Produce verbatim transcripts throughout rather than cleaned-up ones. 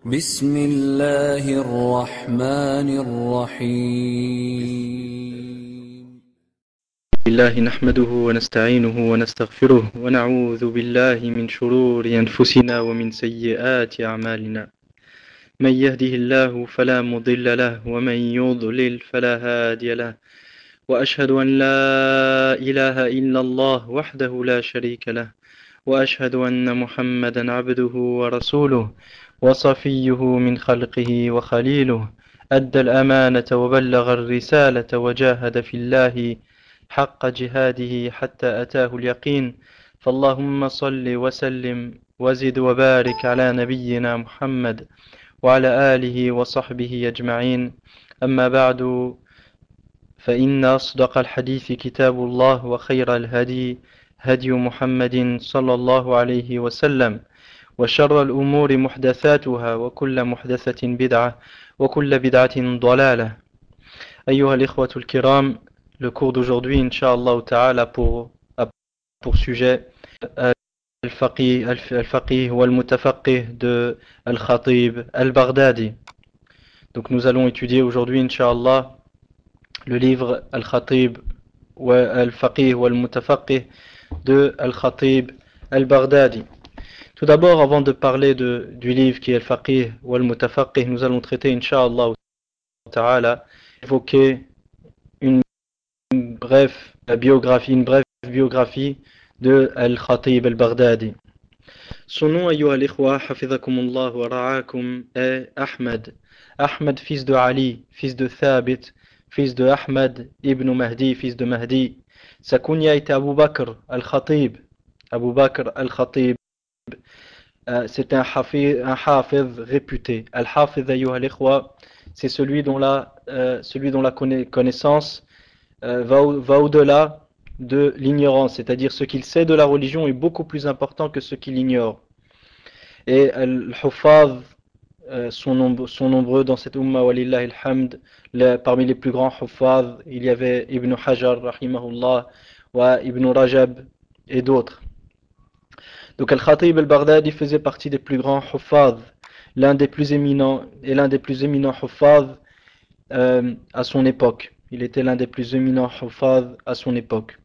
بسم الله الرحمن الرحيم. الله نحمده ونستعينه ونستغفره ونعوذ بالله من شرور أنفسنا ومن سيئات أعمالنا. من يهده الله فلا مضل له ومن يضلل فلا هادي له، وأشهد أن لا إله إلا الله وحده لا شريك له، وأشهد أن محمدا عبده ورسوله وصفيه من خلقه وخليله، أدى الأمانة وبلغ الرسالة وجاهد في الله حق جهاده حتى أتاه اليقين. فاللهم صل وسلم وزد وبارك على نبينا محمد وعلى آله وصحبه أجمعين. أما بعد، فإن أصدق الحديث كتاب الله، وخير الهدي هدي محمد صلى الله عليه وسلم، وشر الأمور محدثاتها، وكل محدثة بدعة، وكل بدعة ضلالة. أيها الإخوة الكرام, le cours d'aujourd'hui, Inch'Allah Ta'ala, pour, pour sujet Al-Faqih Al-Faqih ou Al-Mutafaqih de Al-Khatib Al-Baghdadi. Donc nous allons étudier aujourd'hui, Inch'Allah, le livre Al-Khatib ou Al-Faqih ou Al-Mutafaqih de Al-Khatib Al-Baghdadi. Tout d'abord, avant de parler de, du livre qui est Al-Faqih ou Al-Mutafaqih, nous allons traiter, Inch'Allah Ta'ala, évoquer une brève biographie, une brève biographie de Al-Khatib Al-Baghdadi. Son nom, ayyuha al-ikhwa, hafizakumullah wa ra'akum, est Ahmed. Ahmed, fils de Ali, fils de Thabit, fils de Ahmed ibn Mahdi, fils de Mahdi. Sa kunya était Abu Bakr Al-Khatib. Abu Bakr Al-Khatib, euh, c'est un hafiz, un hafiz réputé. Al-Hafiz, ayyuha al-ikhwa, c'est celui dont la, euh, celui dont la connaissance euh, va, au, va au-delà de l'ignorance, c'est-à-dire ce qu'il sait de la religion est beaucoup plus important que ce qu'il ignore. Et al-Huffaz euh, sont, nombre, sont nombreux dans cette umma, walillahi alhamd. Le, parmi les plus grands Huffaz, il y avait Ibn Hajar, rahimahullah, wa Ibn Rajab et d'autres. Donc Al-Khatib al-Baghdadi faisait partie des plus grands Huffaz, l'un des plus éminents et l'un des plus éminents Huffaz euh, à son époque. Il était l'un des plus éminents Huffaz à son époque.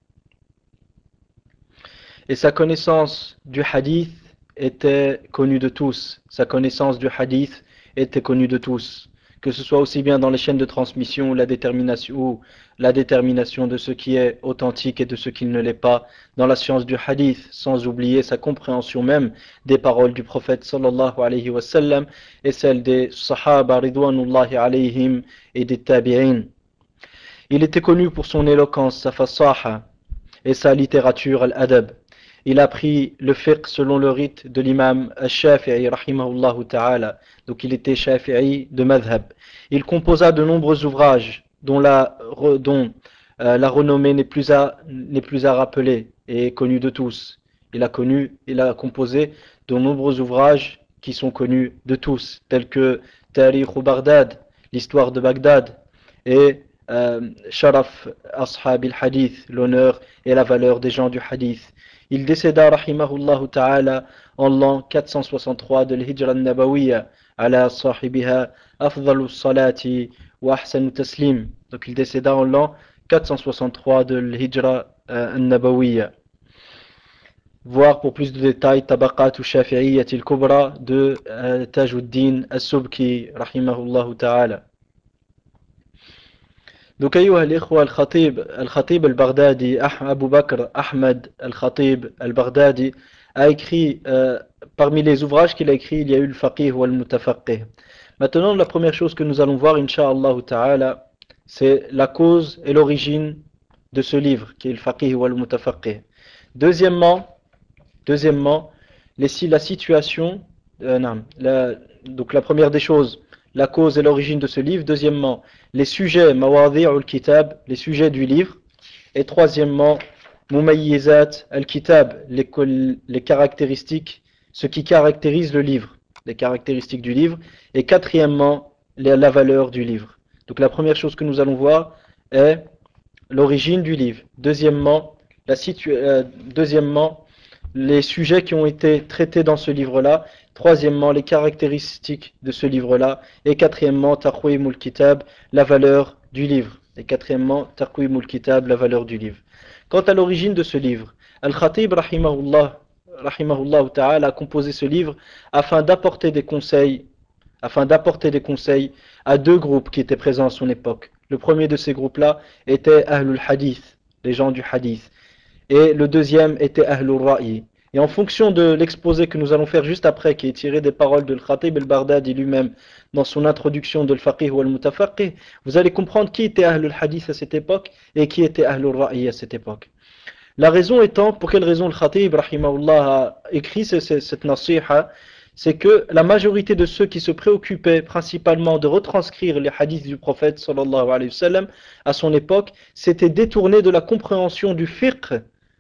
Et sa connaissance du hadith était connue de tous. Sa connaissance du hadith était connue de tous. Que ce soit aussi bien dans les chaînes de transmission ou la détermination, ou la détermination de ce qui est authentique et de ce qui ne l'est pas dans la science du hadith, sans oublier sa compréhension même des paroles du prophète sallallahu alayhi wa sallam et celle des sahaba ridwanullahi alayhim et des tabi'in. Il était connu pour son éloquence, sa fasaha et sa littérature al-adab. Il a appris le fiqh selon le rite de l'imam al-Shafi'i rahimahullah ta'ala. Donc il était Shafi'i de madhab. Il composa de nombreux ouvrages dont la, dont, euh, la renommée n'est plus, à, n'est plus à rappeler et est connue de tous. Il a, connu, il a composé de nombreux ouvrages qui sont connus de tous, tels que Tarikh Baghdad, l'histoire de Bagdad, et euh, Sharaf Ashab al-Hadith, l'honneur et la valeur des gens du hadith. Il décéda, rahimahullah ta'ala, en l'an quatre cent soixante-trois de l'Hijra al-Nabawiyya, ala sahibiha afdalu salati wa ahsanu taslim. Donc il décéda en l'an quatre cent soixante-trois de l'Hijra euh, al-Nabawiyya. Voir pour plus de détails Tabaqat al-Shafi'iyyat al-Kubra de euh, Tajuddin al-Subki, rahimahullah ta'ala. Donc, ayyuha al-ikhwa, al-Khatib, al-Khatib al-Baghdadi, Abu Bakr Ahmed al-Khatib al-Baghdadi a écrit, euh, parmi les ouvrages qu'il a écrit, il y a eu le Faqih ou al-Mutafaqih. Maintenant, la première chose que nous allons voir, Inch'Allah ta'ala, c'est la cause et l'origine de ce livre, qui est le Faqih ou al-Mutafaqih. Deuxièmement, deuxièmement, les, la situation, euh, non, la, donc la première des choses, la cause et l'origine de ce livre. Deuxièmement, les sujets, mawadhi' al-kitab, les sujets du livre. Et troisièmement, mumayyizat al-kitab, les, les caractéristiques, ce qui caractérise le livre, les caractéristiques du livre. Et quatrièmement, les, la valeur du livre. Donc la première chose que nous allons voir est l'origine du livre. Deuxièmement, la situ euh, deuxièmement, les sujets qui ont été traités dans ce livre-là. Troisièmement, les caractéristiques de ce livre-là. Et quatrièmement, Taqwimul Kitab, la valeur du livre. Et quatrièmement, Taqwimul Kitab, la valeur du livre. Quant à l'origine de ce livre, Al-Khatib, rahimahullah, rahimahullah ta'ala, a composé ce livre afin d'apporter des conseils, afin d'apporter des conseils à deux groupes qui étaient présents à son époque. Le premier de ces groupes-là était Ahlul Hadith, les gens du Hadith. Et le deuxième était Ahlul Ra'i. Et en fonction de l'exposé que nous allons faire juste après, qui est tiré des paroles de Al-Khatib al-Baghdadi lui-même dans son introduction de Al-Faqih ou Al-Mutafaqih, vous allez comprendre qui était Ahlul Hadith à cette époque et qui était Ahlul Ra'i à cette époque. La raison étant, pour quelle raison Al-Khatib rahimahullah a écrit cette nasiha, c'est que la majorité de ceux qui se préoccupaient principalement de retranscrire les hadiths du prophète sallallahu alayhi wa sallam à son époque, s'étaient détournés de la compréhension du fiqh,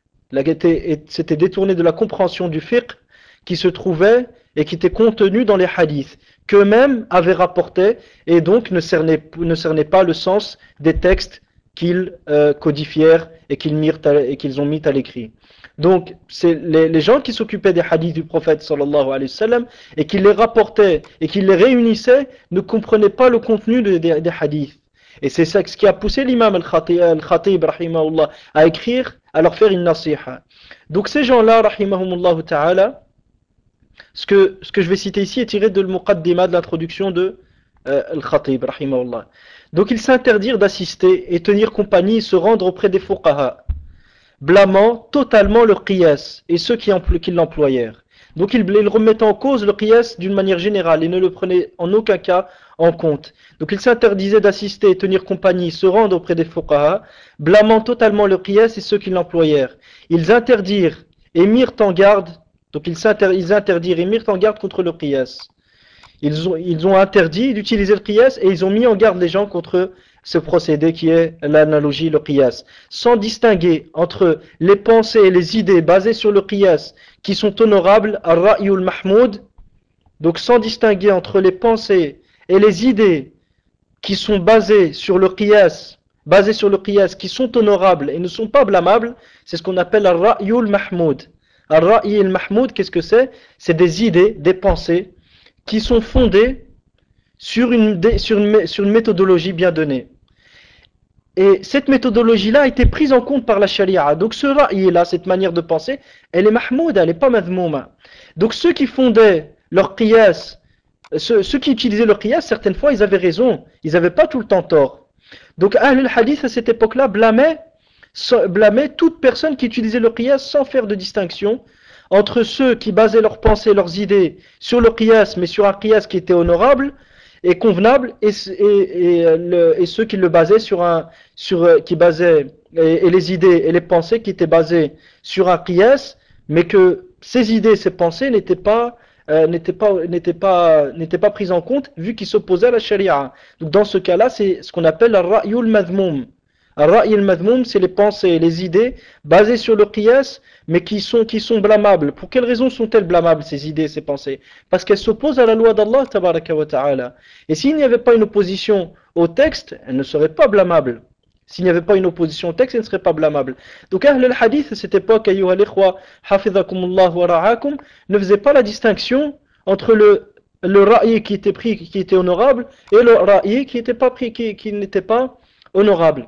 s'était détourné de la compréhension du fiqh qui se trouvait et qui était contenu dans les hadiths, qu'eux-mêmes avaient rapportés et donc ne cernaient, ne cernaient pas le sens des textes qu'ils euh, codifièrent et qu'ils et qu'ils ont mis à l'écrit. Donc, c'est les, les gens qui s'occupaient des hadiths du prophète sallallahu alayhi wa sallam et qui les rapportaient et qui les réunissaient ne comprenaient pas le contenu de, de, des hadiths. Et c'est ça ce qui a poussé l'imam al-Khatib rahimahullah à écrire, à leur faire une nasiha. Donc ces gens-là, rahimahumullah ta'ala, ce que, ce que je vais citer ici est tiré de l'Muqaddima, de l'introduction de euh, al-Khatib rahimahullah. Donc ils s'interdirent d'assister et tenir compagnie et se rendre auprès des fuqaha, blâmant totalement le qiyas et ceux qui, qui l'employèrent. Donc ils, ils remettaient en cause le qiyas d'une manière générale et ne le prenaient en aucun cas en compte. Donc ils s'interdisaient d'assister et tenir compagnie, se rendre auprès des fuqaha, blâmant totalement le qiyas et ceux qui l'employèrent. Ils interdirent et mirent en garde, donc ils, ils interdirent et mirent en garde contre le qiyas. Ils ont, ils ont interdit d'utiliser le qiyas et ils ont mis en garde les gens contre ce procédé qui est l'analogie, le qiyas, sans distinguer entre les pensées et les idées basées sur le qiyas qui sont honorables, ar-ra'yul mahmoud, donc sans distinguer entre les pensées et les idées qui sont basées sur le qiyas, basées sur le qiyas, qui sont honorables et ne sont pas blâmables, c'est ce qu'on appelle ar-ra'yul mahmoud. Ar-ra'yul mahmoud, qu'est-ce que c'est? C'est des idées, des pensées qui sont fondées sur une, sur une, sur une méthodologie bien donnée. Et cette méthodologie-là a été prise en compte par la charia. Donc ce ra'i-là, cette manière de penser, elle est mahmoud, elle n'est pas madmouma. Donc ceux qui fondaient leur qiyas, ceux, ceux qui utilisaient leur qiyas, certaines fois, ils avaient raison. Ils n'avaient pas tout le temps tort. Donc Ahl al-Hadith, à cette époque-là, blâmait, blâmait toute personne qui utilisait le qiyas sans faire de distinction entre ceux qui basaient leurs pensées, leurs idées sur le qiyas, mais sur un qiyas qui était honorable et convenable, et, et, et, le, et ceux qui le basaient sur un, sur, qui basaient, et, et les idées et les pensées qui étaient basées sur un qiyas, mais que ces idées, ces pensées n'étaient pas, euh, n'étaient pas, n'étaient pas, n'étaient pas prises en compte, vu qu'ils s'opposaient à la sharia. Donc dans ce cas-là, c'est ce qu'on appelle la ra'yul madmoum. Ar-ra'y al-madmoum, c'est les pensées, les idées basées sur le qiyas, mais qui sont, qui sont blâmables. Pour quelles raisons sont-elles blâmables, ces idées, ces pensées? Parce qu'elles s'opposent à la loi d'Allah, tabaraka wa ta'ala. Et s'il n'y avait pas une opposition au texte, elles ne seraient pas blâmables. S'il n'y avait pas une opposition au texte, elles ne seraient pas blâmables. Donc, Ahl al-Hadith, à cette époque, ayyuha al-ikhwa, hafidhakumullah wa ra'akum, ne faisait pas la distinction entre le, le ra'i qui était pris, qui était honorable, et le ra'i qui n'était pas pris, qui, qui n'était pas honorable.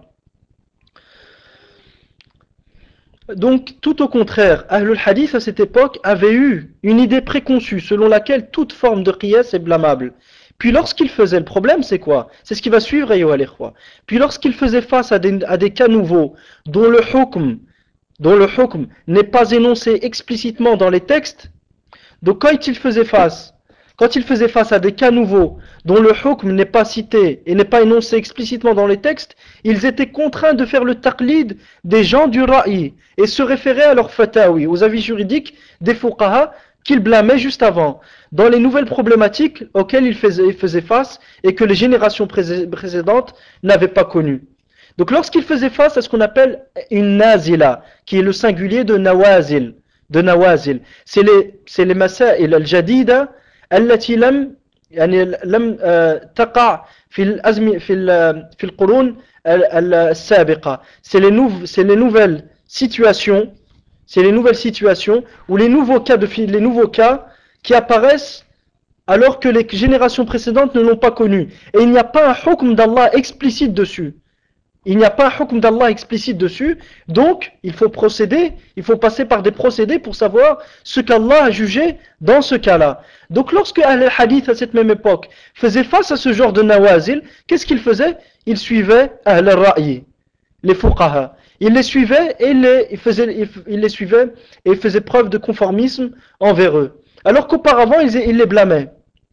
Donc, tout au contraire, Ahlul Hadith à cette époque avait eu une idée préconçue selon laquelle toute forme de qiyas est blâmable. Puis lorsqu'il faisait, le problème c'est quoi? C'est ce qui va suivre, ayyuha al-ikhwa. Puis lorsqu'il faisait face à des, à des cas nouveaux dont le hukm, dont le hukm n'est pas énoncé explicitement dans les textes, donc quand il faisait face, quand il faisait face à des cas nouveaux dont le hukm n'est pas cité et n'est pas énoncé explicitement dans les textes, ils étaient contraints de faire le taqlid des gens du ra'i et se référer à leur fatawi, aux avis juridiques des fuqaha qu'ils blâmaient juste avant, dans les nouvelles problématiques auxquelles ils faisaient, ils faisaient face et que les générations précédentes n'avaient pas connues. Donc lorsqu'ils faisaient face à ce qu'on appelle une nazila, qui est le singulier de nawazil, de nawazil, c'est les, c'est les masail al-jadida التي لم يعني لم تقع في الأزم في في القرون السابقة. C'est les nouveaux, c'est les nouvelles situations, c'est les nouvelles situations ou les nouveaux cas de les nouveaux cas qui apparaissent alors que les générations précédentes ne l'ont pas connu. Et il n'y a pas un hukm d'Allah explicite dessus. Il n'y a pas un hukm d'Allah explicite dessus, donc il faut procéder, il faut passer par des procédés pour savoir ce qu'Allah a jugé dans ce cas-là. Donc lorsque Ahl-al-Hadith à cette même époque faisait face à ce genre de nawazil, qu'est-ce qu'il faisait? Il suivait Ahl-al-Ra'i, les fuqaha. Il les suivait et les, il faisait, il, il les suivait et il faisait preuve de conformisme envers eux. Alors qu'auparavant, ils, ils les blâmaient.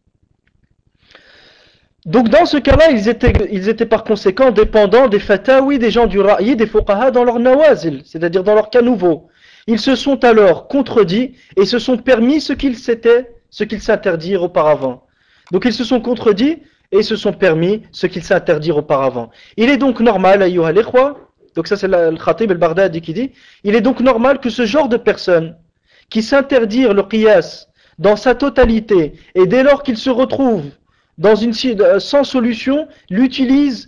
Donc dans ce cas-là, ils étaient, ils étaient par conséquent dépendants des fatawi, des gens du ra'i, des fuqaha dans leur nawazil, c'est-à-dire dans leur cas nouveau. Ils se sont alors contredits et se sont permis ce qu'ils s'étaient, ce qu'ils s'interdirent auparavant. Donc ils se sont contredits et se sont permis ce qu'ils s'interdirent auparavant. Il est donc normal, ayyuha al-ikhwa, donc ça c'est le Khatib al-Baghdadi qui dit, il est donc normal que ce genre de personnes qui s'interdirent le qiyas dans sa totalité et dès lors qu'ils se retrouvent dans une sans solution, l'utilise,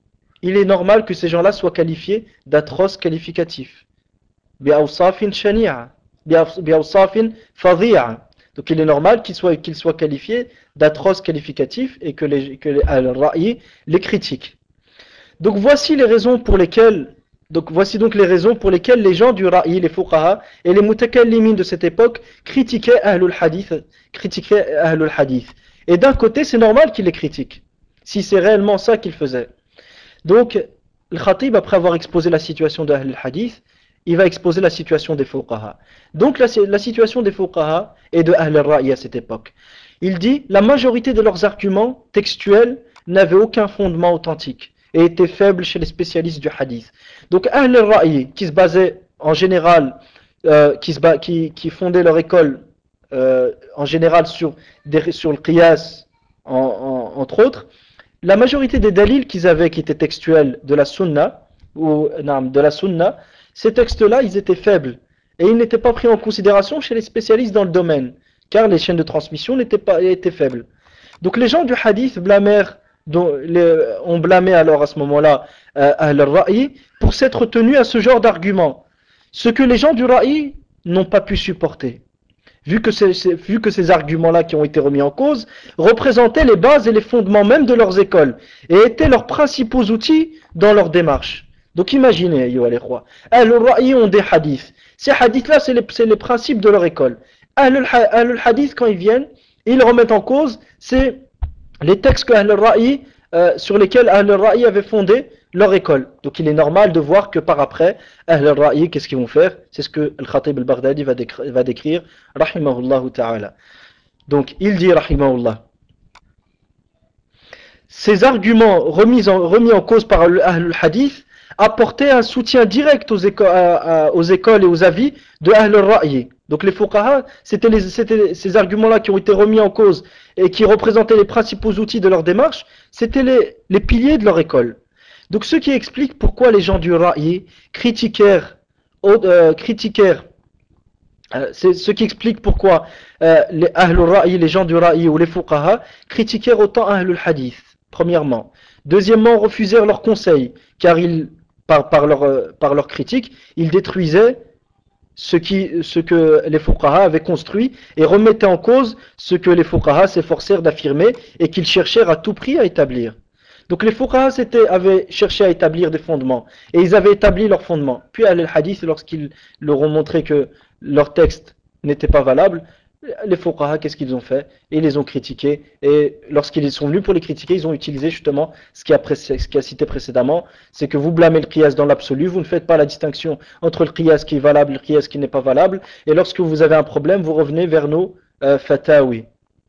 il est normal que ces gens-là soient qualifiés d'atroces qualificatifs. Bi'awsafin shani'a, bi'awsafin fadhi'a. Donc il est normal qu'ils soient, qu'ils soient qualifiés d'atroces qualificatifs et que les, que les al-ra'i les critiquent. Donc voici les raisons pour lesquelles, donc voici donc les raisons pour lesquelles les gens du ra'i, les fuqaha et les mutakallimin de cette époque critiquaient Ahlul Hadith, critiquaient Ahlul Hadith. Et d'un côté, c'est normal qu'il les critique, si c'est réellement ça qu'il faisait. Donc, le Khatib, après avoir exposé la situation de Ahl al-Hadith, il va exposer la situation des fuqaha. Donc, la, la situation des fuqaha et de Ahl al-Ra'i à cette époque. Il dit, la majorité de leurs arguments textuels n'avaient aucun fondement authentique et étaient faibles chez les spécialistes du hadith. Donc, Ahl al-Ra'i, qui se basaient en général, euh, qui, se ba qui, qui fondaient leur école Euh, en général sur, des, sur le qiyas en, en, entre autres, la majorité des dalils qu'ils avaient qui étaient textuels de la sunna ou non, de la sunna, ces textes-là ils étaient faibles et ils n'étaient pas pris en considération chez les spécialistes dans le domaine car les chaînes de transmission n'étaient pas étaient faibles. Donc les gens du hadith blâmèrent, dont les, ont blâmé alors à ce moment-là euh, Ahl al-Ra'i pour s'être tenus à ce genre d'argument, ce que les gens du Ra'i n'ont pas pu supporter. Vu que, ces, ces, vu que ces arguments-là qui ont été remis en cause représentaient les bases et les fondements même de leurs écoles et étaient leurs principaux outils dans leur démarche. Donc imaginez, ayyuha al-ikhwa, Ahl-al-Ra'i ont des hadiths. Ces hadiths-là, c'est les, les principes de leur école. Ahl-al-Hadith, quand ils viennent, ils remettent en cause, c'est les textes que Ahl-al-Ra'i, euh, sur lesquels Ahl-al-Ra'i avait fondé leur école. Donc il est normal de voir que par après, Ahl al-Ra'i, qu'est-ce qu'ils vont faire? C'est ce que le Khatib al-Baghdadi va, va décrire, rahimahullah ta'ala. Donc il dit, rahimahullah, ces arguments remis en, remis en cause par Ahl al-Hadith apportaient un soutien direct aux, éco à, à, aux écoles et aux avis de Ahl al-Ra'i. Donc les fuqaha, c'était ces arguments-là qui ont été remis en cause et qui représentaient les principaux outils de leur démarche, c'était les, les piliers de leur école. Donc ce qui explique pourquoi les gens du Ra'i critiquèrent, euh, critiquèrent euh, c'est ce qui explique pourquoi euh, les Ahlul Ra'i, les gens du Ra'i ou les Fuqaha critiquèrent autant Ahlul Hadith, premièrement. Deuxièmement, refusèrent leurs conseils, car ils, par, par, leur, euh, par leur critique, ils détruisaient ce, qui, ce que les Fuqaha avaient construit et remettaient en cause ce que les Fuqaha s'efforcèrent d'affirmer et qu'ils cherchèrent à tout prix à établir. Donc les fuqaha avaient cherché à établir des fondements et ils avaient établi leurs fondements. Puis Ahl-al-Hadith, lorsqu'ils leur ont montré que leur texte n'était pas valable, les fuqaha, qu'est-ce qu'ils ont fait? Ils les ont critiqués et lorsqu'ils sont venus pour les critiquer, ils ont utilisé justement ce qui a, ce qui a cité précédemment, c'est que vous blâmez le qiyas dans l'absolu, vous ne faites pas la distinction entre le qiyas qui est valable et le qiyas qui n'est pas valable, et lorsque vous avez un problème, vous revenez vers nos euh, fatawi.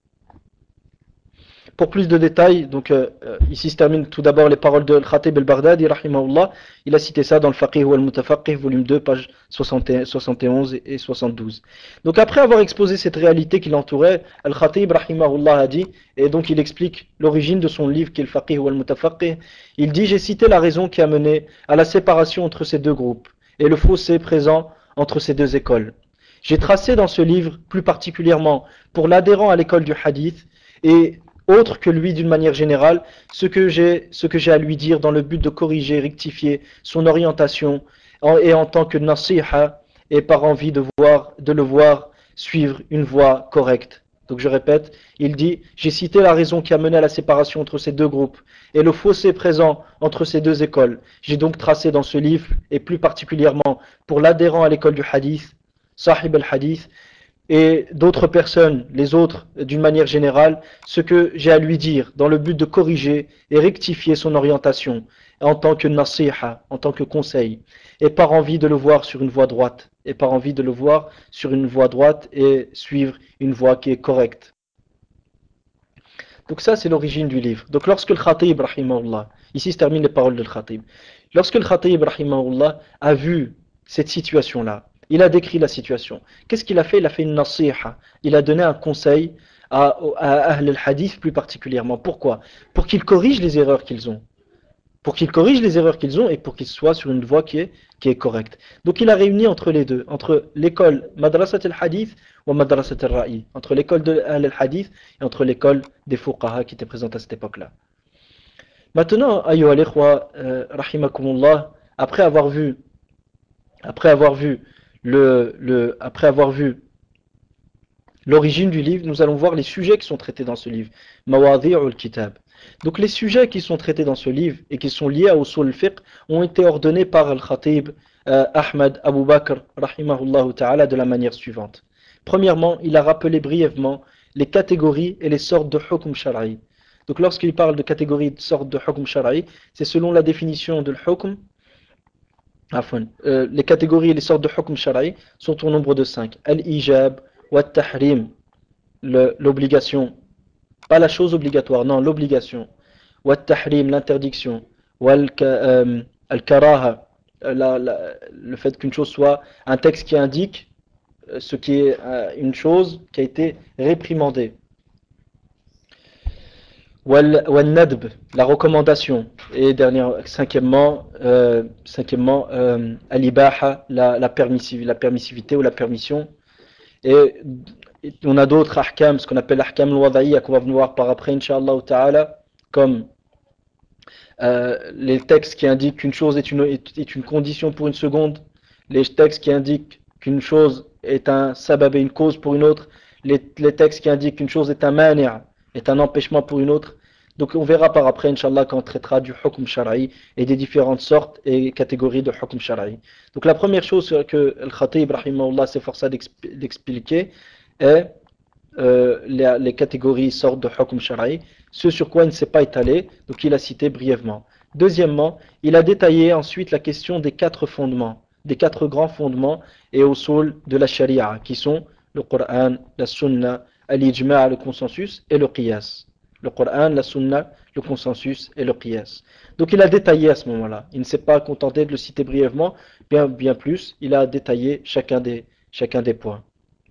Pour plus de détails, donc euh, ici se termine tout d'abord les paroles de Khatib al-Baghdadi, rahimahullah. Il a cité ça dans le Faqih ou al-Mutafaqih, volume deux, pages soixante et onze et soixante-douze. Donc après avoir exposé cette réalité qui l'entourait, Al-Khatib, rahimahullah, a dit, et donc il explique l'origine de son livre qui est le Faqih ou al-Mutafaqih, il dit, j'ai cité la raison qui a mené à la séparation entre ces deux groupes, et le fossé présent entre ces deux écoles. J'ai tracé dans ce livre, plus particulièrement pour l'adhérent à l'école du hadith, et autre que lui d'une manière générale, ce que j'ai ce que j'ai à lui dire dans le but de corriger, rectifier son orientation en, et en tant que nasiha et par envie de voir de le voir suivre une voie correcte Donc je répète, il dit, j'ai cité la raison qui a mené à la séparation entre ces deux groupes et le fossé présent entre ces deux écoles. J'ai donc tracé dans ce livre, et plus particulièrement pour l'adhérent à l'école du hadith, Sahib al-Hadith, et d'autres personnes, les autres d'une manière générale, ce que j'ai à lui dire dans le but de corriger et rectifier son orientation en tant que nasiha, en tant que conseil, et par envie de le voir sur une voie droite, et par envie de le voir sur une voie droite et suivre une voie qui est correcte. Donc ça c'est l'origine du livre. Donc lorsque le Khatib, rahimahullah, ici se terminent les paroles de le Khatib, lorsque le Khatib, rahimahullah, a vu cette situation-là, il a décrit la situation. Qu'est-ce qu'il a fait? Il a fait une nasiha. Il a donné un conseil à, à Ahl al-Hadith plus particulièrement. Pourquoi? Pour qu'ils corrigent les erreurs qu'ils ont. Pour qu'ils corrigent les erreurs qu'ils ont et pour qu'ils soient sur une voie qui est, qui est correcte. Donc il a réuni entre les deux, entre l'école Madrasat al-Hadith ou Madrasat al-Ra'i, entre l'école de Ahl al-Hadith et entre l'école des Fuqaha qui était présente à cette époque-là. Maintenant, ayyuha al-ikhwa, euh, rahimakumullah, après avoir vu, après avoir vu Le, le, après avoir vu l'origine du livre, nous allons voir les sujets qui sont traités dans ce livre. Mawadhi' al-Kitab. Donc les sujets qui sont traités dans ce livre et qui sont liés à Usul al-Fiqh ont été ordonnés par Al-Khatib euh, Ahmad Abu Bakr rahimahullah ta'ala de la manière suivante. Premièrement, il a rappelé brièvement les catégories et les sortes de hukm shar'i. Donc lorsqu'il parle de catégories de sortes de hukm shar'i, c'est selon la définition de l'hukm. Euh, les catégories et les sortes de hukm shar'i sont au nombre de cinq. Al-ijab, wa tahrim, l'obligation, pas la chose obligatoire, non, l'obligation. Wa tahrim, l'interdiction. Wa al-karaha, le fait qu'une chose soit un texte qui indique ce qui est une chose qui a été réprimandée. Wal-nadb, la recommandation. Et dernière, cinquièmement, euh, cinquièmement euh, al-ibaha, la, la, permissiv, la permissivité ou la permission. Et, et on a d'autres ahkam, ce qu'on appelle ahkam al-wada'iyya, qu'on va voir par après, incha'Allah ta'ala, comme euh, les textes qui indiquent qu'une chose est une, est, est une condition pour une seconde, les textes qui indiquent qu'une chose est un sabab et une cause pour une autre, les, les textes qui indiquent qu'une chose est un mani', est un empêchement pour une autre. Donc on verra par après, Inch'Allah, quand on traitera du hukm shar'i et des différentes sortes et catégories de hukm shar'i. Donc la première chose que Al-Khatib, rahimahullah, s'efforça d'expliquer est euh, les, les catégories, sortes de hukm shar'i, ce sur quoi il ne s'est pas étalé, donc il a cité brièvement. Deuxièmement, il a détaillé ensuite la question des quatre fondements, des quatre grands fondements et usul de la sharia, qui sont le Coran, la Sunna, al-ijma', le consensus, et le qiyas. Le Coran, la Sunna, le consensus et le qiyas. Donc il a détaillé à ce moment-là. Il ne s'est pas contenté de le citer brièvement, bien, bien plus. Il a détaillé chacun des, chacun des points.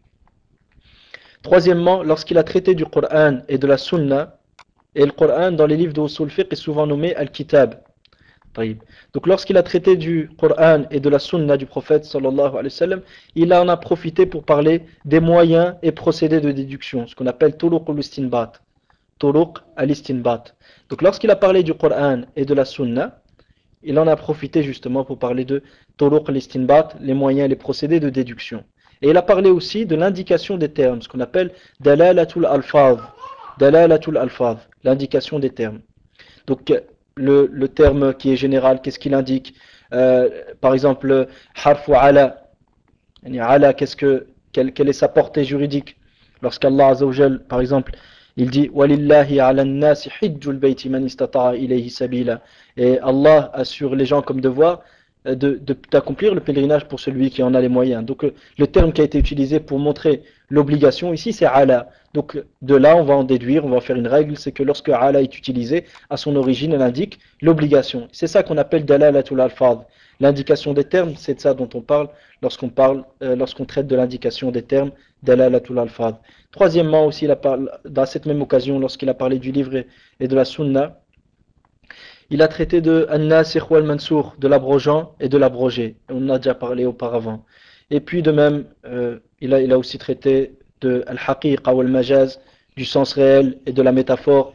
Troisièmement, lorsqu'il a traité du Coran et de la Sunna, et le Coran dans les livres de Usul Fiqh est souvent nommé Al-Kitab. Donc lorsqu'il a traité du Coran et de la Sunna du prophète sallallahu alayhi wa sallam, il en a profité pour parler des moyens et procédés de déduction, ce qu'on appelle turuq al-istinbat. Turuq al-istinbat. Donc lorsqu'il a parlé du Coran et de la Sunna, il en a profité justement pour parler de turuq al-istinbat, les moyens et les procédés de déduction. Et il a parlé aussi de l'indication des termes, ce qu'on appelle dalalatul alfaz, dalalatul alfaz, l'indication des termes. Donc Le, le terme qui est général, qu'est-ce qu'il indique? euh, Par exemple, harfu ala. Ala, qu'est-ce que, quelle, quelle est sa portée juridique? Lorsqu'Allah Azza wa Jal, par exemple, il dit Walillahi ala an-nasi hijjul bayti man istata'a ilayhi sabila. Et Allah a sur les gens comme devoir de, de, d'accomplir le pèlerinage pour celui qui en a les moyens. Donc le terme qui a été utilisé pour montrer l'obligation ici, c'est ala. Donc de là, on va en déduire, on va en faire une règle, c'est que lorsque ala est utilisé, à son origine, elle indique l'obligation. C'est ça qu'on appelle dalalatul alfaz. L'indication des termes, c'est de ça dont on parle lorsqu'on parle, euh, lorsqu'on traite de l'indication des termes, dalalatul alfaz. Troisièmement aussi, il a parlé, dans cette même occasion, lorsqu'il a parlé du livre et de la sunna, il a traité de an-nasikh wal mansour, de l'abrogeant et de l'abrogé. On en a déjà parlé auparavant. Et puis de même, euh, il, a, il a aussi traité de al-haqiqa wal majaz, du sens réel et de la métaphore,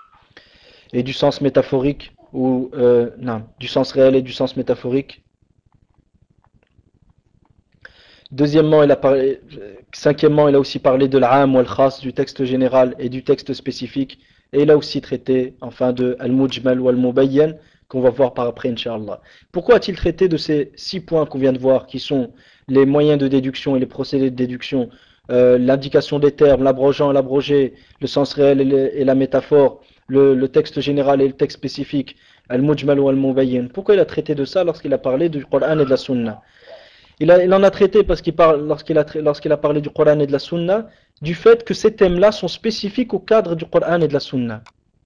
et du sens métaphorique, ou euh, non, du sens réel et du sens métaphorique. Deuxièmement, il a parlé, cinquièmement, il a aussi parlé de l'am ou al-khas, du texte général et du texte spécifique. Et il a aussi traité, enfin, de al-mujmal ou al-mubayyan, qu'on va voir par après, Inch'Allah. Pourquoi a-t-il traité de ces six points qu'on vient de voir, qui sont les moyens de déduction et les procédés de déduction, euh, l'indication des termes, l'abrogeant et l'abrogé, le sens réel et, le, et la métaphore, le, le texte général et le texte spécifique, al-mujmal ou al-mubayyan? Pourquoi il a traité de ça lorsqu'il a parlé du Coran et de la Sunna? Il, a, il en a traité parce qu'il parle, lorsqu'il a, lorsqu'il a parlé du Coran et de la Sunna, du fait que ces thèmes-là sont spécifiques au cadre du Coran et de la Sunna.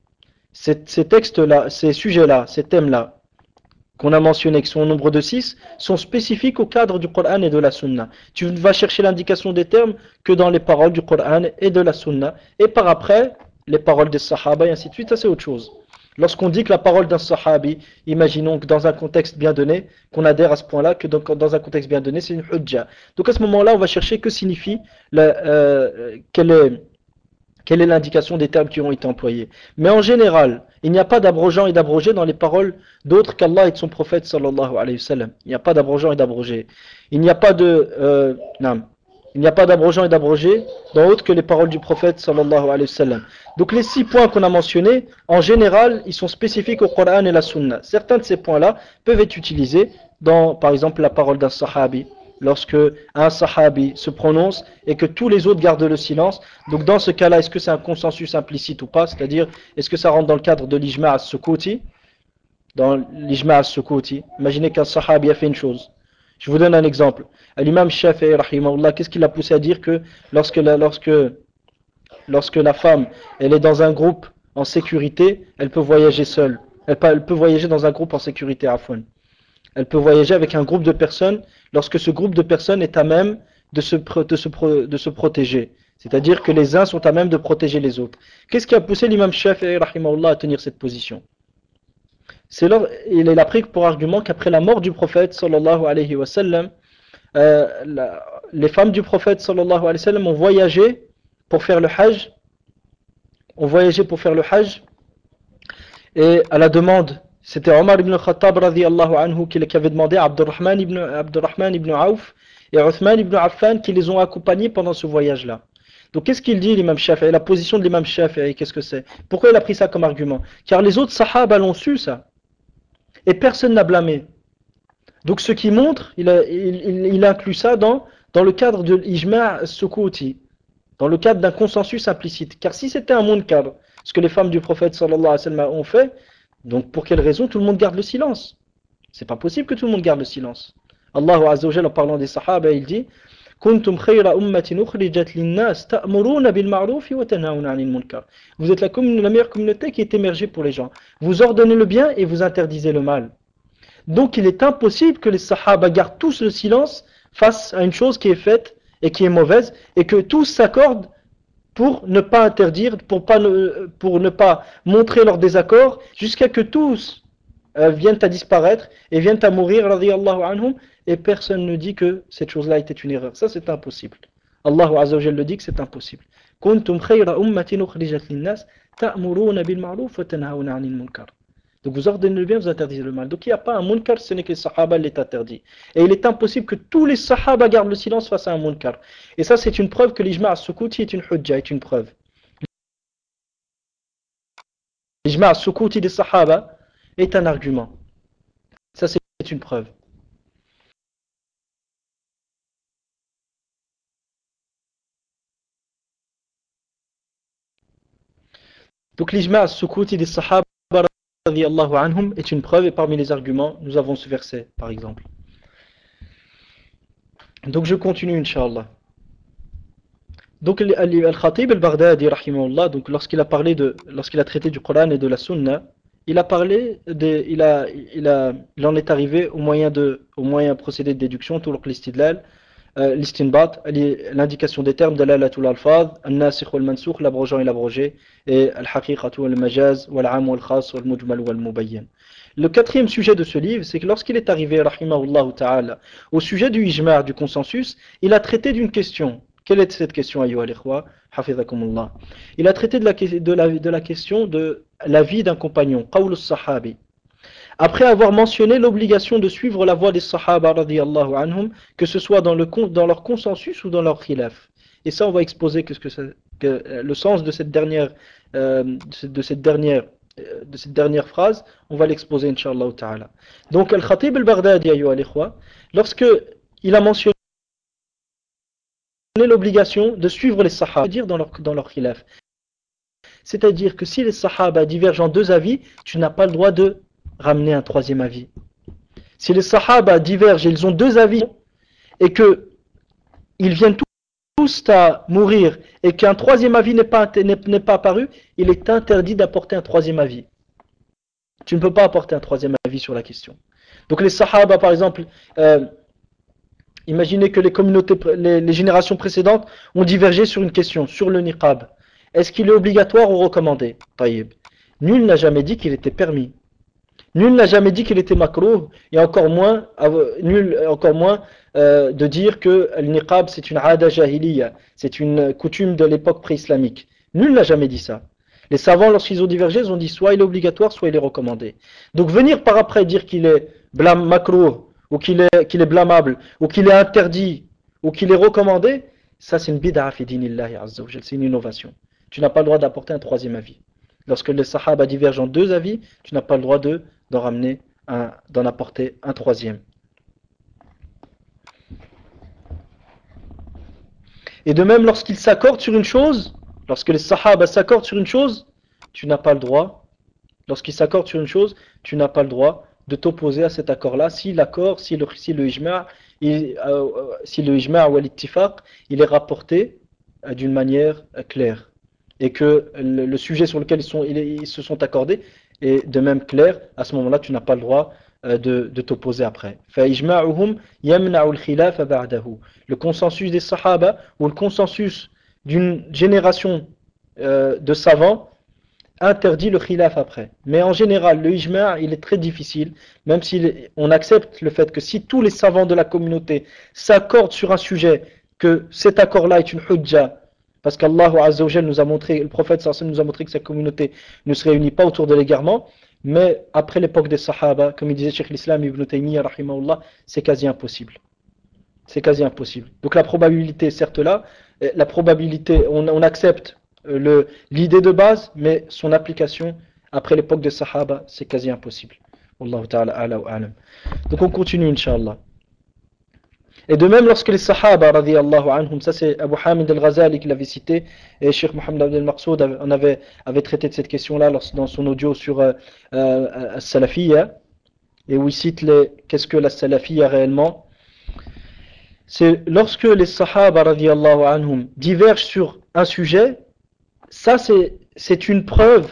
Ces, ces textes-là, ces sujets-là, ces thèmes-là, qu'on a mentionnés, qui sont au nombre de six, sont spécifiques au cadre du Coran et de la Sunna. Tu ne vas chercher l'indication des termes que dans les paroles du Coran et de la Sunna. Et par après, les paroles des Sahaba et ainsi de suite, ça c'est autre chose. Lorsqu'on dit que la parole d'un sahabi, imaginons que dans un contexte bien donné, qu'on adhère à ce point-là, que dans, dans un contexte bien donné, c'est une hujja. Donc à ce moment-là, on va chercher que signifie, la, euh, quelle est, quelle est l'indication des termes qui ont été employés. Mais en général, il n'y a pas d'abrogeant et d'abrogé dans les paroles d'autres qu'Allah et de son prophète sallallahu alayhi wa sallam. Il n'y a pas d'abrogeant et d'abrogé. Il n'y a pas de... Euh, non. Il n'y a pas d'abrogeant et d'abrogé dans autre que les paroles du prophète sallallahu alayhi wa sallam. Donc les six points qu'on a mentionnés, en général, ils sont spécifiques au Coran et la Sunna. Certains de ces points-là peuvent être utilisés dans, par exemple, la parole d'un sahabi. Lorsque un sahabi se prononce et que tous les autres gardent le silence. Donc dans ce cas-là, est-ce que c'est un consensus implicite ou pas? C'est-à-dire, est-ce que ça rentre dans le cadre de l'ijma' as-sukuti? Dans l'ijma' as-sukuti. Imaginez qu'un sahabi a fait une chose. Je vous donne un exemple. L'imam Shafi'i, rahimahullah, qu'est-ce qui l'a poussé à dire que lorsque la, lorsque, lorsque la femme elle est dans un groupe en sécurité, elle peut voyager seule. Elle peut, elle peut voyager dans un groupe en sécurité, afwan. Elle peut voyager avec un groupe de personnes lorsque ce groupe de personnes est à même de se, de se, de se protéger. C'est-à-dire que les uns sont à même de protéger les autres. Qu'est-ce qui a poussé l'imam Shafi'i, rahimahullah, à tenir cette position? C'est là, il a pris pour argument qu'après la mort du prophète sallallahu alayhi wa sallam, euh, la, les femmes du prophète sallallahu alayhi wa sallam ont voyagé pour faire le hajj, ont voyagé pour faire le hajj, et à la demande, c'était Omar ibn Khattab radiyallahu anhu qui, qui avait demandé à Abdurrahman ibn, Abdurrahman ibn Auf et Uthman ibn Affan qui les ont accompagnés pendant ce voyage-là. Donc qu'est-ce qu'il dit l'imam Shafi'i? La position de l'imam Shafi'i, qu'est-ce que c'est? Pourquoi il a pris ça comme argument? Car les autres sahaba l'ont su ça. Et personne n'a blâmé. Donc ce qui montre, il, a, il, il, il inclut ça dans, dans le cadre de l'ijma' sukouti, dans le cadre d'un consensus implicite. Car si c'était un munkar, ce que les femmes du prophète sallallahu alayhi wa sallam ont fait, donc pour quelle raison tout le monde garde le silence? C'est pas possible que tout le monde garde le silence. Allah azza wa jalla, en parlant des sahaba, il dit Kuntum khayra ummatin ukhrijat lin-nas ta'muruna bil ma'ruf wa tanhauna 'anil munkar. Vous êtes la, la meilleure communauté qui est émergée pour les gens. Vous ordonnez le bien et vous interdisez le mal. Donc il est impossible que les sahaba gardent tous le silence face à une chose qui est faite et qui est mauvaise et que tous s'accordent pour ne pas interdire, pour, pas ne, pour ne pas montrer leur désaccord jusqu'à que tous euh, viennent à disparaître et viennent à mourir radiyallahu anhum. Et personne ne dit que cette chose-là était une erreur. Ça, c'est impossible. Allah Azza wa Jalla le dit que c'est impossible. Kuntum khayra ummatin ukhrijat lin-nas ta'muruna bil ma'ruf wa tanhauna 'anil munkar. Donc vous ordonnez le bien, vous interdisez le mal. Donc il n'y a pas un munkar, ce n'est que les sahaba l'est interdit. Et il est impossible que tous les sahaba gardent le silence face à un munkar. Et ça, c'est une preuve que l'ijma' as-sukuti est une hujja, est une preuve. L'ijma' as-sukuti des sahaba est un argument. Ça, c'est une preuve. Donc l'ijma' as-sukuti des sahaba radiyallahu anhum est une preuve, et parmi les arguments, nous avons ce verset, par exemple. Donc je continue, Inch'Allah. Donc Al-Khatib al-Baghdadi, rahimahullah, donc lorsqu'il a parlé de, lorsqu'il a traité du Coran et de la Sunna, il a parlé, de, il, a, il, a, il en est arrivé au moyen de, au moyen procédé de déduction, tout l'istidlal, Euh, l'istinbat, l'indication des termes, dalalatul alfaz, al-nasikh wal-mansukh, l'abrogeant et l'abrogé, et al-haqiqatu wal-majaz, wal-am wal-khas, wal-mujmal wal-mubayyan. Le quatrième sujet de ce livre, c'est que lorsqu'il est arrivé, rahimahullah ta'ala, au sujet du ijma', du consensus, il a traité d'une question. Quelle est cette question, ayyuha al-ikhwa, hafizakumullah? Il a traité de la, de la, de la question de la vie d'un compagnon, qawlus sahabi. après avoir mentionné l'obligation de suivre la voie des Sahaba radiyallahu anhum, que ce soit dans, le, dans leur consensus ou dans leur khilaf. Et ça, on va exposer que, que, ça, que euh, le sens de cette dernière, euh, de cette dernière, euh, de cette dernière phrase, on va l'exposer, Inch'Allah ta'ala. Donc, Al-Khatib al-Baghdadi, lorsque il a mentionné l'obligation de suivre les Sahaba, dire dans leur, dans leur khilaf. C'est-à-dire que si les Sahaba divergent en deux avis, tu n'as pas le droit de ramener un troisième avis. Si les Sahaba divergent et ils ont deux avis et que ils viennent tous à mourir et qu'un troisième avis n'est pas, n'est pas apparu, il est interdit d'apporter un troisième avis. Tu ne peux pas apporter un troisième avis sur la question. Donc les Sahaba, par exemple, euh, imaginez que les communautés, les, les générations précédentes ont divergé sur une question, sur le niqab. Est-ce qu'il est obligatoire ou recommandé? Taïb. Nul n'a jamais dit qu'il était permis. Nul n'a jamais dit qu'il était makrouh, et encore moins, nul, encore moins euh, de dire que le niqab c'est une ada jahiliya, c'est une coutume de l'époque pré-islamique. Nul n'a jamais dit ça. Les savants, lorsqu'ils ont divergé, ils ont dit soit il est obligatoire, soit il est recommandé. Donc venir par après dire qu'il est blâme makrouh, ou qu'il est, qu'il est blâmable, ou qu'il est interdit, ou qu'il est recommandé, ça c'est une bid'a fi dinillahi azza wa jal, c'est une innovation. Tu n'as pas le droit d'apporter un troisième avis. Lorsque les Sahaba divergent en deux avis, tu n'as pas le droit de, d'en ramener un, d'en apporter un troisième. Et de même, lorsqu'ils s'accordent sur une chose, lorsque les Sahaba s'accordent sur une chose, tu n'as pas le droit, lorsqu'ils s'accordent sur une chose, tu n'as pas le droit de t'opposer à cet accord-là, si l'accord, si le, si le ijma', il, euh, si le ijma' ou l'ittifaq, il est rapporté euh, d'une manière euh, claire. Et que le, le sujet sur lequel ils, sont, ils, ils se sont accordés est de même clair, à ce moment-là, tu n'as pas le droit euh, de, de t'opposer après. Le consensus des Sahaba, ou le consensus d'une génération euh, de savants, interdit le khilaf après. Mais en général, le ijma', il est très difficile, même si on accepte le fait que si tous les savants de la communauté s'accordent sur un sujet, que cet accord-là est une hujja, parce qu'Allah Azza wa Jal nous a montré, le prophète sallallahu alayhi wa sallam nous a montré que sa communauté ne se réunit pas autour de l'égarement, mais après l'époque des Sahaba, comme il disait Cheikh l'Islam Ibn Taymiyyah rahimahullah, c'est quasi impossible. C'est quasi impossible. Donc la probabilité est certes là, la probabilité, on, on accepte le, l'idée de base, mais son application après l'époque des Sahaba, c'est quasi impossible. Wallahu ta'ala a'la wa a'lam. Donc on continue, Inch'Allah. Et de même, lorsque les Sahaba, radiyallahu anhum, ça c'est Abu Hamid al-Ghazali qui l'avait cité, et Cheikh Mohammed Abdel Marsoud avait, avait, avait traité de cette question-là dans son audio sur euh, euh, Salafiyya, et où il cite les, qu'est-ce que la Salafiyya réellement. C'est lorsque les Sahaba, radiyallahu anhum, divergent sur un sujet, ça c'est, c'est une preuve,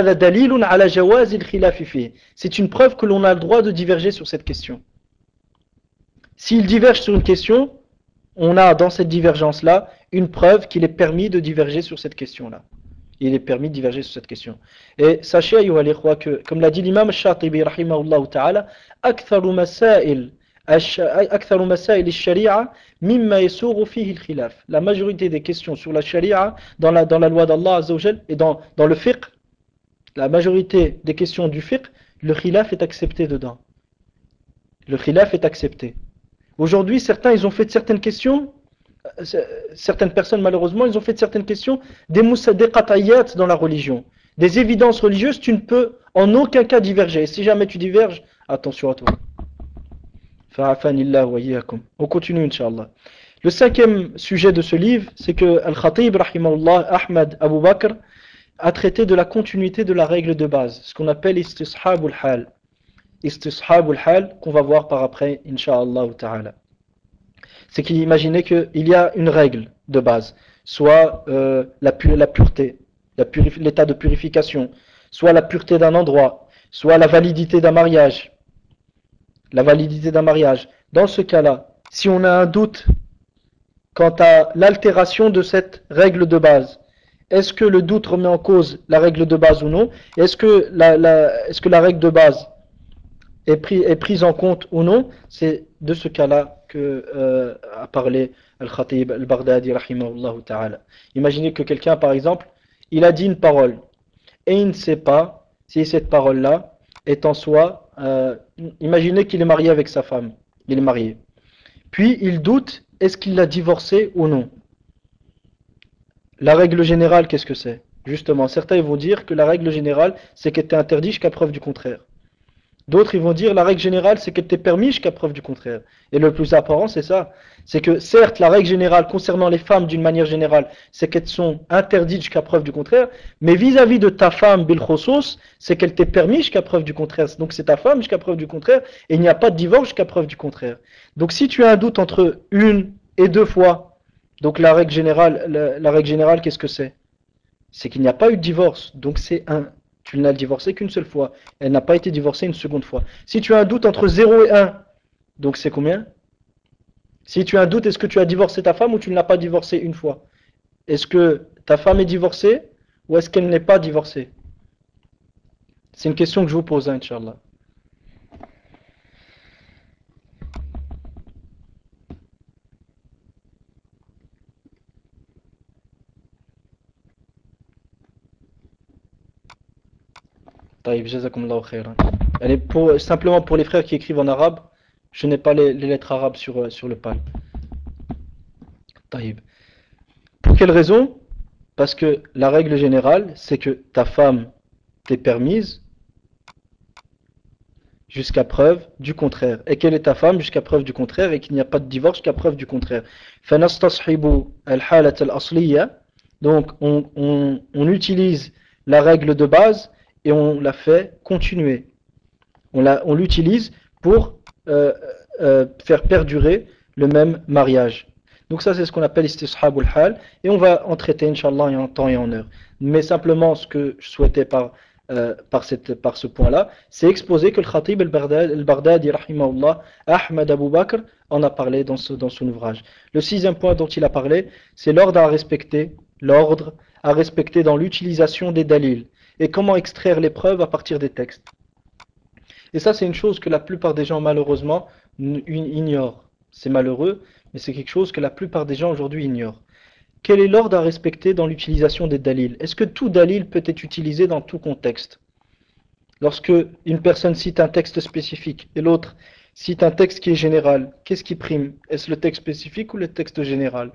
c'est une preuve que l'on a le droit de diverger sur cette question. S'ils divergent sur une question, on a dans cette divergence-là une preuve qu'il est permis de diverger sur cette question-là. Il est permis de diverger sur cette question. Et sachez, ayyuha al-ikhwa, que, comme l'a dit l'imam Shatibi, rahimahullah ta'ala, aktharu masail aktharu masail al-shari'a mimma yasughu fihi al-khilaf. La majorité des questions sur la sharia, dans la, dans la loi d'Allah Azza wa Jal, et dans, dans le fiqh, la majorité des questions du fiqh, le khilaf est accepté dedans. Le khilaf est accepté. Aujourd'hui, certains, ils ont fait de certaines questions, certaines personnes malheureusement, ils ont fait de certaines questions des qat'iyat dans la religion. Des évidences religieuses, tu ne peux en aucun cas diverger. Et si jamais tu diverges, attention à toi. Fa'afanillah wa iyyakum. On continue, Inch'Allah. Le cinquième sujet de ce livre, c'est que Al-Khatib, rahimahullah, Ahmad Abu Bakr, a traité de la continuité de la règle de base, ce qu'on appelle istishabul hal. Istishabul hal, qu'on va voir par après, Inch'Allah ta'ala. C'est qu'il imaginait qu'il y a une règle de base, soit euh, la, pu la pureté, l'état de purification, soit la pureté d'un endroit, soit la validité d'un mariage. La validité d'un mariage. Dans ce cas-là, si on a un doute quant à l'altération de cette règle de base, est-ce que le doute remet en cause la règle de base ou non? Est-ce que la, la, est-ce que la règle de base est, pris, est prise en compte ou non? C'est de ce cas-là que euh, a parlé Al-Khatib Al-Baghdadi rahimahullah ta'ala. Imaginez que quelqu'un, par exemple, il a dit une parole et il ne sait pas si cette parole-là est en soi, euh, imaginez qu'il est marié avec sa femme, il est marié. Puis il doute, est-ce qu'il l'a divorcée ou non? La règle générale, qu'est-ce que c'est? Justement, certains ils vont dire que la règle générale, c'est qu'elle t'est interdite jusqu'à preuve du contraire. D'autres ils vont dire la règle générale, c'est qu'elle t'est permise jusqu'à preuve du contraire. Et le plus apparent, c'est ça. C'est que certes, la règle générale concernant les femmes d'une manière générale, c'est qu'elles sont interdites jusqu'à preuve du contraire, mais vis-à-vis de ta femme, bil khosos, c'est qu'elle t'est permise jusqu'à preuve du contraire. Donc c'est ta femme jusqu'à preuve du contraire, et il n'y a pas de divorce jusqu'à preuve du contraire. Donc si tu as un doute entre une et deux fois, donc la règle générale, la, la règle générale, qu'est-ce que c'est? C'est qu'il n'y a pas eu de divorce, donc c'est un. Tu ne l'as divorcée qu'une seule fois, elle n'a pas été divorcée une seconde fois. Si tu as un doute entre zéro et un, donc c'est combien? Si tu as un doute, est-ce que tu as divorcé ta femme ou tu ne l'as pas divorcée une fois? Est-ce que ta femme est divorcée ou est-ce qu'elle n'est pas divorcée? C'est une question que je vous pose, hein, Inch'Allah. Taïb, jazakumullahu khairan. Elle est pour, simplement pour les frères qui écrivent en arabe, je n'ai pas les, les lettres arabes sur, euh, sur le pal. Taïb. Pour quelle raison? Parce que la règle générale, c'est que ta femme t'est permise jusqu'à preuve du contraire. Et quelle est ta femme jusqu'à preuve du contraire et qu'il n'y a pas de divorce jusqu'à preuve du contraire. Donc on, on, on utilise la règle de base et on la fait continuer. On, la, on l'utilise pour euh, euh, faire perdurer le même mariage. Donc ça c'est ce qu'on appelle istishabul hal et on va en traiter Inch'Allah en temps et en heure. Mais simplement ce que je souhaitais par, euh, par, cette, par ce point-là, c'est exposer que le Khatib al-Baghdadi rahimahullah, Ahmad Abu Bakr en a parlé dans, ce, dans son ouvrage. Le sixième point dont il a parlé, c'est l'ordre à respecter, l'ordre à respecter dans l'utilisation des dalils et comment extraire les preuves à partir des textes. Et ça c'est une chose que la plupart des gens malheureusement ignorent. C'est malheureux, mais c'est quelque chose que la plupart des gens aujourd'hui ignorent. Quel est l'ordre à respecter dans l'utilisation des dalils? Est-ce que tout dalil peut être utilisé dans tout contexte? Lorsque une personne cite un texte spécifique et l'autre cite un texte qui est général, qu'est-ce qui prime? Est-ce le texte spécifique ou le texte général?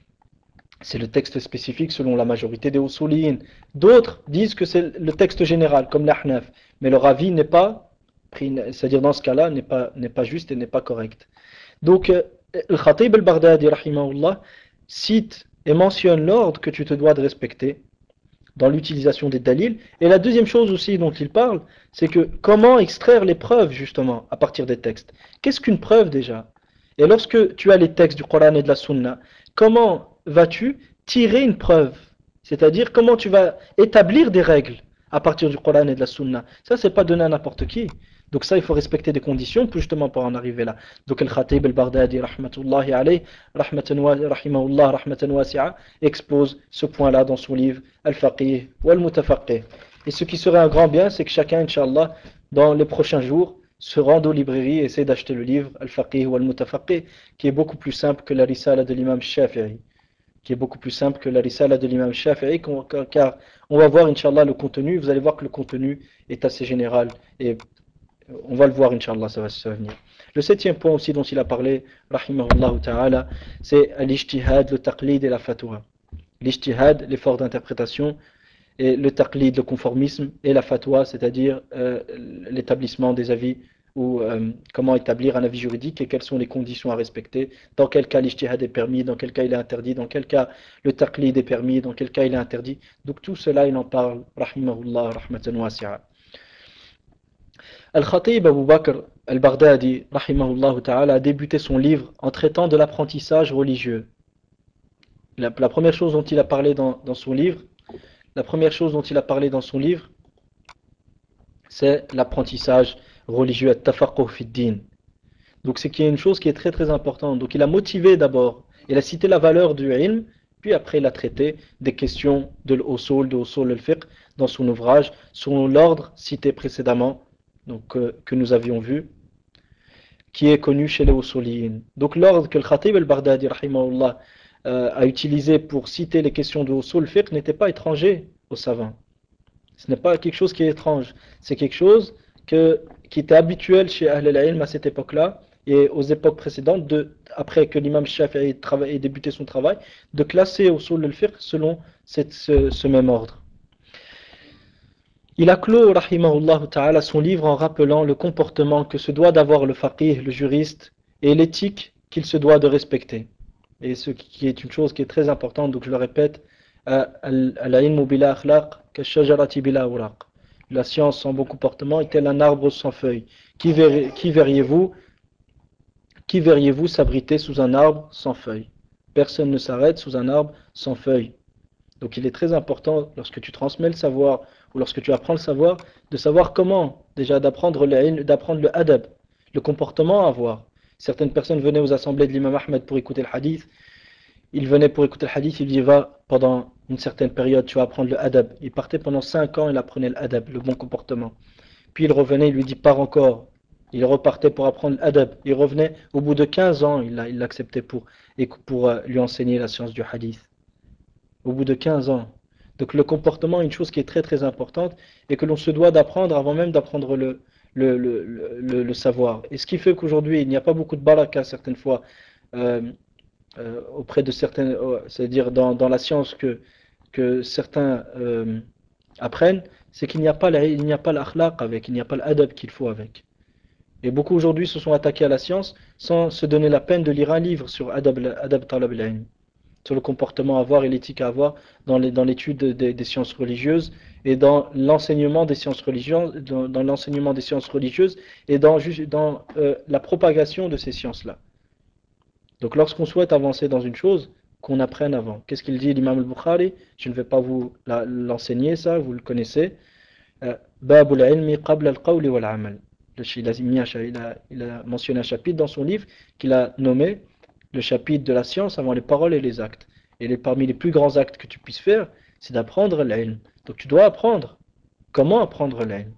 C'est le texte spécifique selon la majorité des usuliyin. D'autres disent que c'est le texte général, comme l'Ahnaf, mais leur avis n'est pas pris, c'est-à-dire dans ce cas-là, n'est pas, n'est pas juste et n'est pas correct. Donc, le Khatib al-Baghdadi rahimahullah cite et mentionne l'ordre que tu te dois de respecter dans l'utilisation des dalils. Et la deuxième chose aussi dont il parle, c'est que comment extraire les preuves justement à partir des textes. Qu'est-ce qu'une preuve déjà? Et lorsque tu as les textes du Coran et de la Sunna, comment vas-tu tirer une preuve? C'est-à-dire comment tu vas établir des règles à partir du Coran et de la Sunna. Ça, c'est pas donné à n'importe qui. Donc ça, il faut respecter des conditions pour justement pour en arriver là. Donc Al-Khatib al-Baghdadi, rahmatullahi alayh, rahimahullah, rahmatan wasi'a, expose ce point-là dans son livre Al-Faqih ou Al-Mutafaqih. Et ce qui serait un grand bien, c'est que chacun, Inch'Allah, dans les prochains jours, se rende aux librairies et essaie d'acheter le livre Al-Faqih ou Al-Mutafaqih, qui est beaucoup plus simple que la risala de l'imam Shafi'i. Qui est beaucoup plus simple que la risala de l'imam Shafi'i, car on va voir, Inch'Allah, le contenu. Vous allez voir que le contenu est assez général et on va le voir, Inch'Allah, ça va, ça va venir. Le septième point aussi dont il a parlé, rahimahullah ta'ala, c'est l'ijtihad, le taqlid et la fatwa. L'ijtihad, l'effort d'interprétation, et le taqlid, le conformisme, et la fatwa, c'est-à-dire euh, l'établissement des avis, ou euh, comment établir un avis juridique et quelles sont les conditions à respecter, dans quel cas l'ijtihad est permis, dans quel cas il est interdit, dans quel cas le taqlid est permis, dans quel cas il est interdit. Donc tout cela, il en parle, rahimahullah, rahmatan wasi'a. Al-Khatib Abu Bakr al-Baghdadi, rahimahullah ta'ala, a débuté son livre en traitant de l'apprentissage religieux. La, la première chose dont il a parlé dans, dans son livre, la première chose dont il a parlé dans son livre, c'est l'apprentissage religieux, at-tafaqquh fi ad-din. Donc c'est une chose qui est très très importante. Donc il a motivé d'abord, il a cité la valeur du ilm, puis après il a traité des questions de l'usul, de usul al-fiqh dans son ouvrage, selon l'ordre cité précédemment, donc euh, que nous avions vu, qui est connu chez les usuliyin. Donc l'ordre que le Khatib al-Baghdadi rahimahullah euh, a utilisé pour citer les questions de usul fiqh n'était pas étranger aux savants. Ce n'est pas quelque chose qui est étrange, c'est quelque chose que, qui était habituel chez Ahl al-Ilm à cette époque-là et aux époques précédentes, de, après que l'imam Shafi'i ait débuté son travail, de classer usul al-fiqh selon cette, ce, ce même ordre. Il a clos, rahimahullah ta'ala, son livre en rappelant le comportement que se doit d'avoir le faqih, le juriste, et l'éthique qu'il se doit de respecter. Et ce qui est une chose qui est très importante, donc je le répète, al-ilmu bila akhlaq ka-shajarati bila awraq. La science sans bon comportement est tel un arbre sans feuilles. Qui, verri, qui verriez-vous qui verriez-vous s'abriter sous un arbre sans feuilles? Personne ne s'arrête sous un arbre sans feuilles. Donc il est très important, lorsque tu transmets le savoir, ou lorsque tu apprends le savoir, de savoir comment, déjà d'apprendre le, d'apprendre le adab, le comportement à avoir. Certaines personnes venaient aux assemblées de l'imam Ahmed pour écouter le hadith. Ils venaient pour écouter le hadith, il dit va pendant une certaine période, tu vas apprendre le adab. Il partait pendant cinq ans, il apprenait le adab, le bon comportement. Puis il revenait, il lui dit pars encore. Il repartait pour apprendre l'adab. Il revenait au bout de quinze ans, il l'acceptait pour, pour lui enseigner la science du hadith. Au bout de quinze ans. Donc le comportement est une chose qui est très très importante et que l'on se doit d'apprendre avant même d'apprendre le, le, le, le, le savoir. Et ce qui fait qu'aujourd'hui, il n'y a pas beaucoup de baraka certaines fois euh, euh, auprès de certaines, euh, c'est-à-dire dans, dans la science que, que certains euh, apprennent, c'est qu'il n'y a pas l'akhlaq avec, il n'y a pas l'adab qu'il faut avec. Et beaucoup aujourd'hui se sont attaqués à la science sans se donner la peine de lire un livre sur Adab, adab Talab al-Ilm, sur le comportement à avoir et l'éthique à avoir dans l'étude des, des sciences religieuses et dans l'enseignement des sciences religieuses, dans, dans l'enseignement des sciences religieuses et dans, dans euh, la propagation de ces sciences-là. Donc lorsqu'on souhaite avancer dans une chose, qu'on apprenne avant. Qu'est-ce qu'il dit l'imam al-Bukhari? Je ne vais pas vous l'enseigner, ça, vous le connaissez. Babul ilmi qabla al-qawli wal-amal. Il a, il, a, il a mentionné un chapitre dans son livre qu'il a nommé le chapitre de la science avant les paroles et les actes. Et les, parmi les plus grands actes que tu puisses faire, c'est d'apprendre l'ilm. Donc tu dois apprendre. Comment apprendre l'ilm?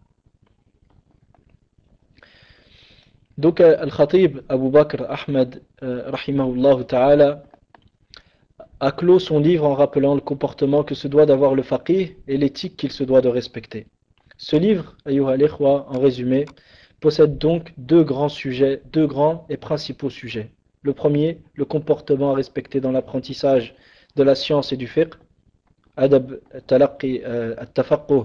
Donc Al-Khatib Abu Bakr Ahmed, euh, rahimahullah ta'ala, a clos son livre en rappelant le comportement que se doit d'avoir le faqih et l'éthique qu'il se doit de respecter. Ce livre, ayyuha al-ikhwa, en résumé, possède donc deux grands sujets, deux grands et principaux sujets. Le premier, le comportement à respecter dans l'apprentissage de la science et du fiqh, adab talaqi at-tafaqquh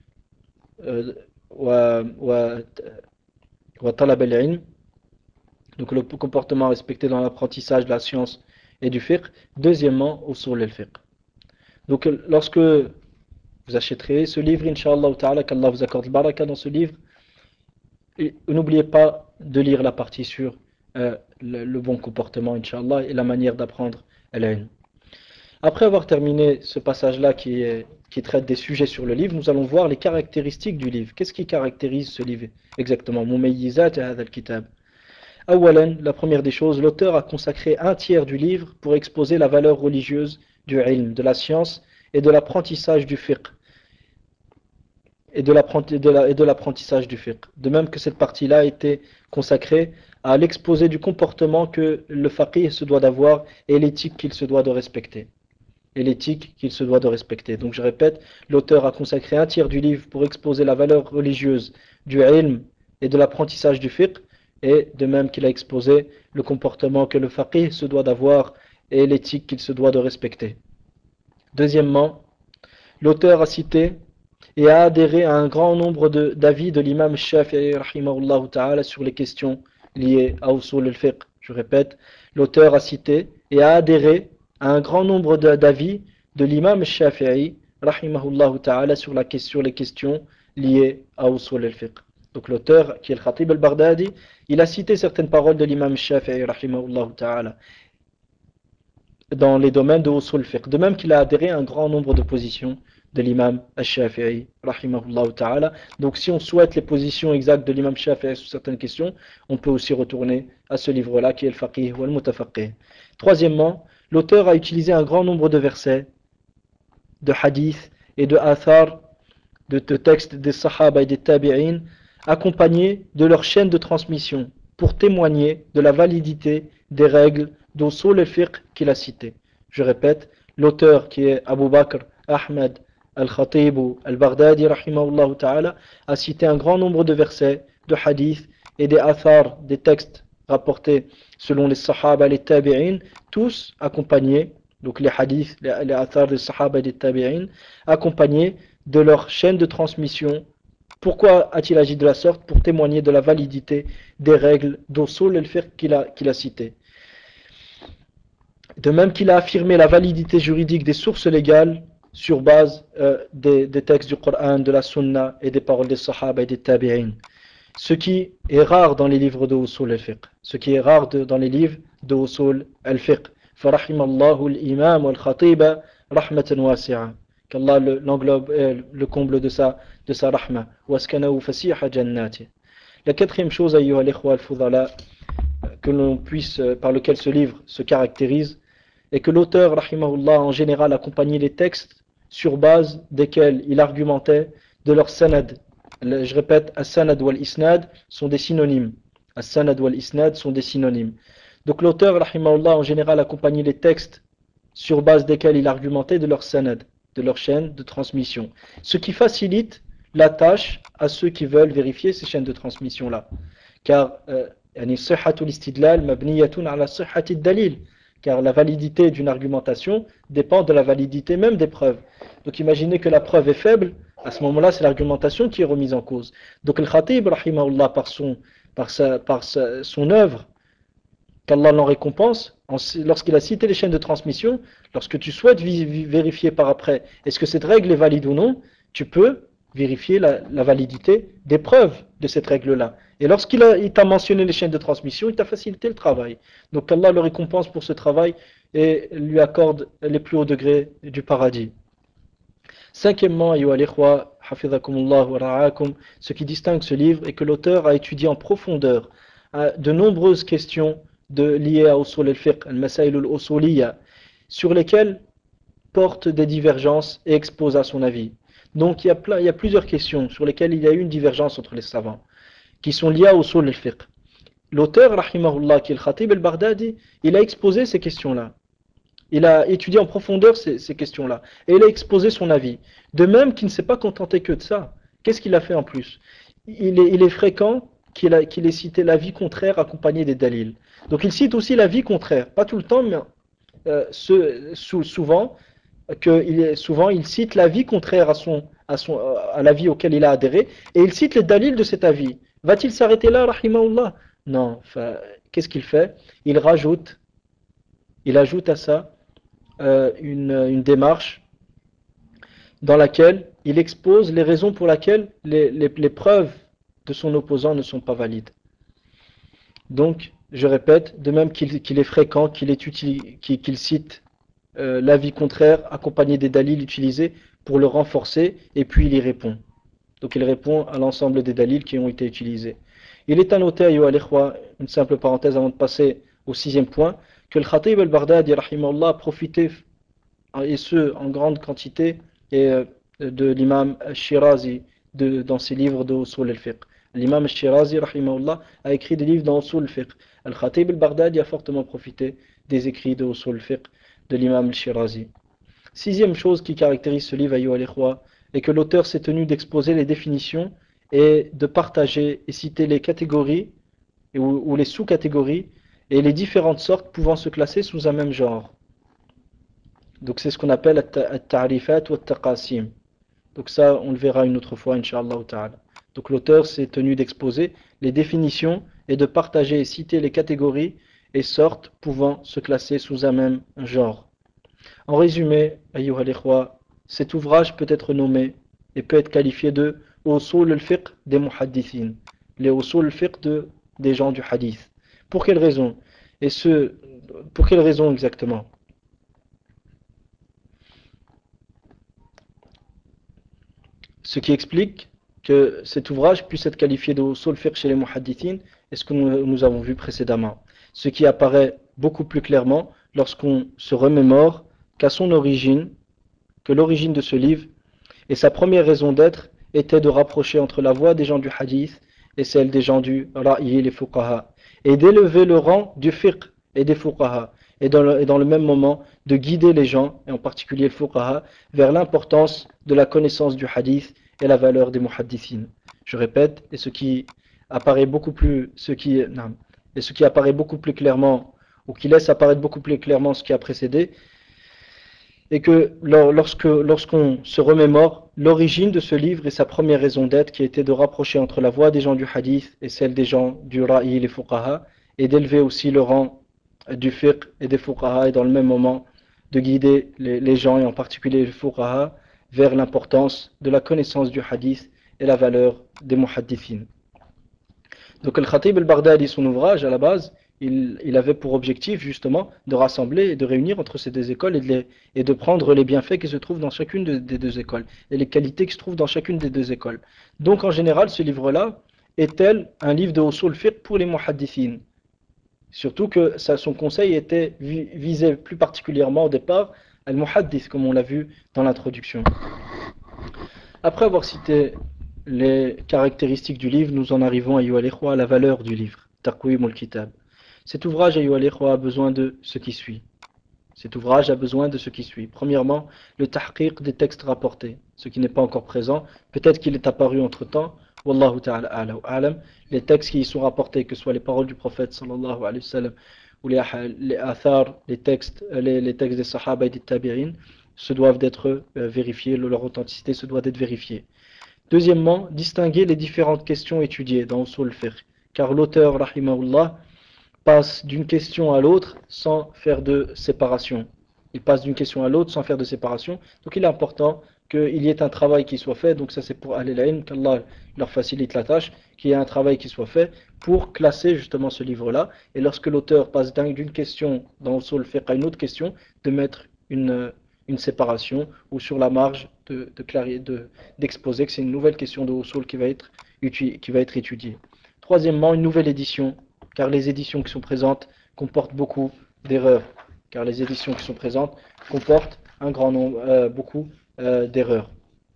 wa wa talab al-ilm, donc le comportement à respecter dans l'apprentissage de la science et du fiqh. Deuxièmement, usul al-fiqh. Donc lorsque vous achèterez ce livre, Inch'Allah ta'ala, qu'Allah vous accorde le baraka dans ce livre, n'oubliez pas de lire la partie sur euh, le, le bon comportement, Inch'Allah, et la manière d'apprendre l'ilm. Après avoir terminé ce passage-là qui, qui traite des sujets sur le livre, nous allons voir les caractéristiques du livre. Qu'est-ce qui caractérise ce livre exactement? Mumayyizat hadha al-kitab. Awalan, la première des choses, l'auteur a consacré un tiers du livre pour exposer la valeur religieuse du ilm, de la science et de l'apprentissage du fiqh. Et de l'apprentissage du fiqh. De même que cette partie-là a été consacrée à l'exposé du comportement que le faqih se doit d'avoir et l'éthique qu'il se doit de respecter. Et l'éthique qu'il se doit de respecter. Donc je répète, l'auteur a consacré un tiers du livre pour exposer la valeur religieuse du ilm et de l'apprentissage du fiqh, et de même qu'il a exposé le comportement que le faqih se doit d'avoir et l'éthique qu'il se doit de respecter. Deuxièmement, l'auteur a cité et a adhéré à un grand nombre d'avis de, de l'imam Shafi'i rahimahullah ta'ala sur les questions liées à usul al-fiqh. Je répète, l'auteur a cité et a adhéré à un grand nombre d'avis de, de l'imam Shafi'i rahimahullah ta'ala sur, la, sur les questions liées à usul al-fiqh. Donc l'auteur, qui est le Khatib al-Baghdadi, il a cité certaines paroles de l'imam Shafi'i rahimahullah ta'ala dans les domaines de usul al-fiqh. De même qu'il a adhéré à un grand nombre de positions de l'imam al-Shafi'i rahimahullah ta'ala. Donc si on souhaite les positions exactes de l'imam Shafi'i sur certaines questions, on peut aussi retourner à ce livre-là qui est le Faqih ou al-Mutafaqih. Troisièmement, l'auteur a utilisé un grand nombre de versets, de hadiths et de athar, de, de textes des sahaba et des tabi'in, accompagnés de leur chaîne de transmission pour témoigner de la validité des règles d'usul al-fiqh qu'il a citées. Je répète, l'auteur qui est Abu Bakr Ahmed Al-Khatib Al-Baghdadi rahimahullah ta'ala a cité un grand nombre de versets, de hadiths et des athars, des textes rapportés selon les sahaba et les tabi'in, tous accompagnés, donc les hadiths, les, les athars des sahaba et des tabi'in, accompagnés de leur chaîne de transmission. Pourquoi a-t-il agi de la sorte? Pour témoigner de la validité des règles d'usul al-fiqh qu'il a, qu'il a citées. De même qu'il a affirmé la validité juridique des sources légales sur base euh, des, des textes du Coran, de la Sunna et des paroles des Sahaba et des Tabi'in. Ce qui est rare dans les livres de usul al-fiqh. Ce qui est rare de, dans les livres de usul al-fiqh. فَرَحِمَ اللَّهُ الْإِمَامُ وَالْخَطِيبَ رَحْمَةً وَاسِعًا. Qu'Allah l'englobe, euh, le comble de sa, de sa rahma. وَاسْكَنَهُ فَسِيحَ جَنَّاتِ. La quatrième chose, ayyuha al-ikhwa al-fudala, que l'on puisse, par lequel ce livre se caractérise, et que l'auteur, rahimahullah, en général accompagnait les textes sur base desquels il argumentait de leur sanad. Je répète, as-sanad wal-isnad sont des synonymes. As-sanad wal-isnad sont des synonymes. Donc l'auteur, rahimahullah, en général accompagnait les textes sur base desquels il argumentait de leur sanad, de leur chaîne de transmission. Ce qui facilite la tâche à ceux qui veulent vérifier ces chaînes de transmission-là. Car, euh, car la validité d'une argumentation dépend de la validité même des preuves. Donc imaginez que la preuve est faible, à ce moment-là c'est l'argumentation qui est remise en cause. Donc le Khatib, rahimahullah, par son, par sa, par sa, son œuvre, qu'Allah l'en récompense, lorsqu'il a cité les chaînes de transmission, lorsque tu souhaites vérifier par après est-ce que cette règle est valide ou non, tu peux vérifier la, la validité des preuves de cette règle-là. Et lorsqu'il t'a mentionné les chaînes de transmission, il t'a facilité le travail. Donc Allah le récompense pour ce travail et lui accorde les plus hauts degrés du paradis. Cinquièmement, ayyuha al-ikhwa, hafizakumullah wa ra'akum, ce qui distingue ce livre est que l'auteur a étudié en profondeur de nombreuses questions de, liées à usul al-fiqh, al-masail al-usuliyya, sur lesquelles porte des divergences et expose à son avis. Donc il y, a plein, il y a plusieurs questions sur lesquelles il y a eu une divergence entre les savants, qui sont liées à usul al-fiqh. L'auteur, rahimahullah, qui est le Khatib al-Baghdadi, il a exposé ces questions-là. Il a étudié en profondeur ces, ces questions-là. Et il a exposé son avis. De même qu'il ne s'est pas contenté que de ça. Qu'est-ce qu'il a fait en plus? il est, il est fréquent qu'il qu'il ait cité l'avis contraire accompagné des dalils. Donc il cite aussi l'avis contraire. Pas tout le temps, mais euh, ce, sou, souvent, que il est, souvent il cite l'avis contraire à, son, à, son, à l'avis auquel il a adhéré. Et il cite les dalils de cet avis. Va-t-il s'arrêter là, rahimahullah? Non. Qu'est-ce qu'il fait? Il rajoute, il ajoute à ça euh, une, une démarche dans laquelle il expose les raisons pour lesquelles les, les, les preuves de son opposant ne sont pas valides. Donc, je répète, de même qu'il qu'il est fréquent qu'il qu'il, qu'il cite euh, l'avis contraire accompagné des dalils utilisés pour le renforcer, et puis il y répond. Donc il répond à l'ensemble des dalils qui ont été utilisés. Il est à noter, ayyuha al-ikhwa, une simple parenthèse avant de passer au sixième point, que le Khatib al-Baghdadi, rahimahullah, a profité, et ce, en grande quantité, et, euh, de l'imam al-Shirazi dans ses livres de usul al-fiqh. L'imam al-Shirazi, rahimahullah, a écrit des livres dans usul al-fiqh. Al-Khatib al-Baghdadi a fortement profité des écrits de usul al-fiqh de l'imam al-Shirazi. Sixième chose qui caractérise ce livre, ayyuha al-ikhwa, est que l'auteur s'est tenu d'exposer les définitions et de partager et citer les catégories ou, ou les sous-catégories et les différentes sortes pouvant se classer sous un même genre. Donc c'est ce qu'on appelle at-ta'rifat ou at-taqasim. Donc ça, on le verra une autre fois, incha'Allah ta'ala. Donc l'auteur s'est tenu d'exposer les définitions et de partager et citer les catégories et sortes pouvant se classer sous un même genre. En résumé, ayyuha al-ikhwa, cet ouvrage peut être nommé et peut être qualifié de usul al-fiqh des muhaddithin, les usul al-fiqh de, des gens du hadith. Pour quelle raison? Et ce, pour quelle raison exactement? Ce qui explique que cet ouvrage puisse être qualifié de usul al-fiqh chez les muhaddithin est ce que nous, nous avons vu précédemment. Ce qui apparaît beaucoup plus clairement lorsqu'on se remémore qu'à son origine, que l'origine de ce livre et sa première raison d'être était de rapprocher entre la voix des gens du hadith et celle des gens du ra'i, les fuqaha, et d'élever le rang du fiqh et des fuqaha, et dans le, et dans le même moment de guider les gens, et en particulier le fuqaha, vers l'importance de la connaissance du hadith et la valeur des muhaddithin. Je répète, et ce qui apparaît beaucoup plus, ce qui, non, et ce qui apparaît beaucoup plus clairement, ou qui laisse apparaître beaucoup plus clairement ce qui a précédé, et que lorsque lorsqu'on se remémore l'origine de ce livre et sa première raison d'être qui était de rapprocher entre la voix des gens du hadith et celle des gens du ra'i, les fuqaha, et d'élever aussi le rang du fiqh et des fuqaha, et dans le même moment de guider les, les gens et en particulier les fuqaha vers l'importance de la connaissance du hadith et la valeur des muhaddithin. Donc Al-Khatib al-Baghdadi, son ouvrage à la base, il, il avait pour objectif justement de rassembler et de réunir entre ces deux écoles et de, les, et de prendre les bienfaits qui se trouvent dans chacune de, des deux écoles et les qualités qui se trouvent dans chacune des deux écoles. Donc en général, ce livre-là est tel un livre de usul fiqh pour les muhaddithin. Surtout que ça, son conseil était visé plus particulièrement au départ al-muhaddith, comme on l'a vu dans l'introduction. Après avoir cité les caractéristiques du livre, nous en arrivons à la valeur du livre, Taqwim al-Kitab. Cet ouvrage a besoin de ce qui suit. Cet ouvrage a besoin de ce qui suit. Premièrement, le tahqiq des textes rapportés, ce qui n'est pas encore présent. Peut-être qu'il est apparu entre-temps. Wallahu ta'ala a'lam. Les textes qui y sont rapportés, que ce soit les paroles du prophète sallallahu alayhi wa sallam, ou les, les athar, les textes, les, les textes des sahaba et des tabi'in, se doivent d'être euh, vérifiés, leur authenticité se doit d'être vérifiée. Deuxièmement, distinguer les différentes questions étudiées dans Usul al-Fiqh, car l'auteur, rahimahullah, passe d'une question à l'autre sans faire de séparation. Il passe d'une question à l'autre sans faire de séparation. Donc il est important qu'il y ait un travail qui soit fait. Donc ça c'est pour Ahl al-Ilm, qu'Allah leur facilite la tâche, qu'il y ait un travail qui soit fait pour classer justement ce livre-là. Et lorsque l'auteur passe d'une question dans Usul al-Fiqh à une autre question, de mettre une, une séparation ou sur la marge de, de, de, d'exposer que c'est une nouvelle question de Usul qui va être, qui va être étudiée. Troisièmement, une nouvelle édition, car les éditions qui sont présentes comportent beaucoup d'erreurs. Car les éditions qui sont présentes comportent un grand nombre, euh, beaucoup euh, d'erreurs.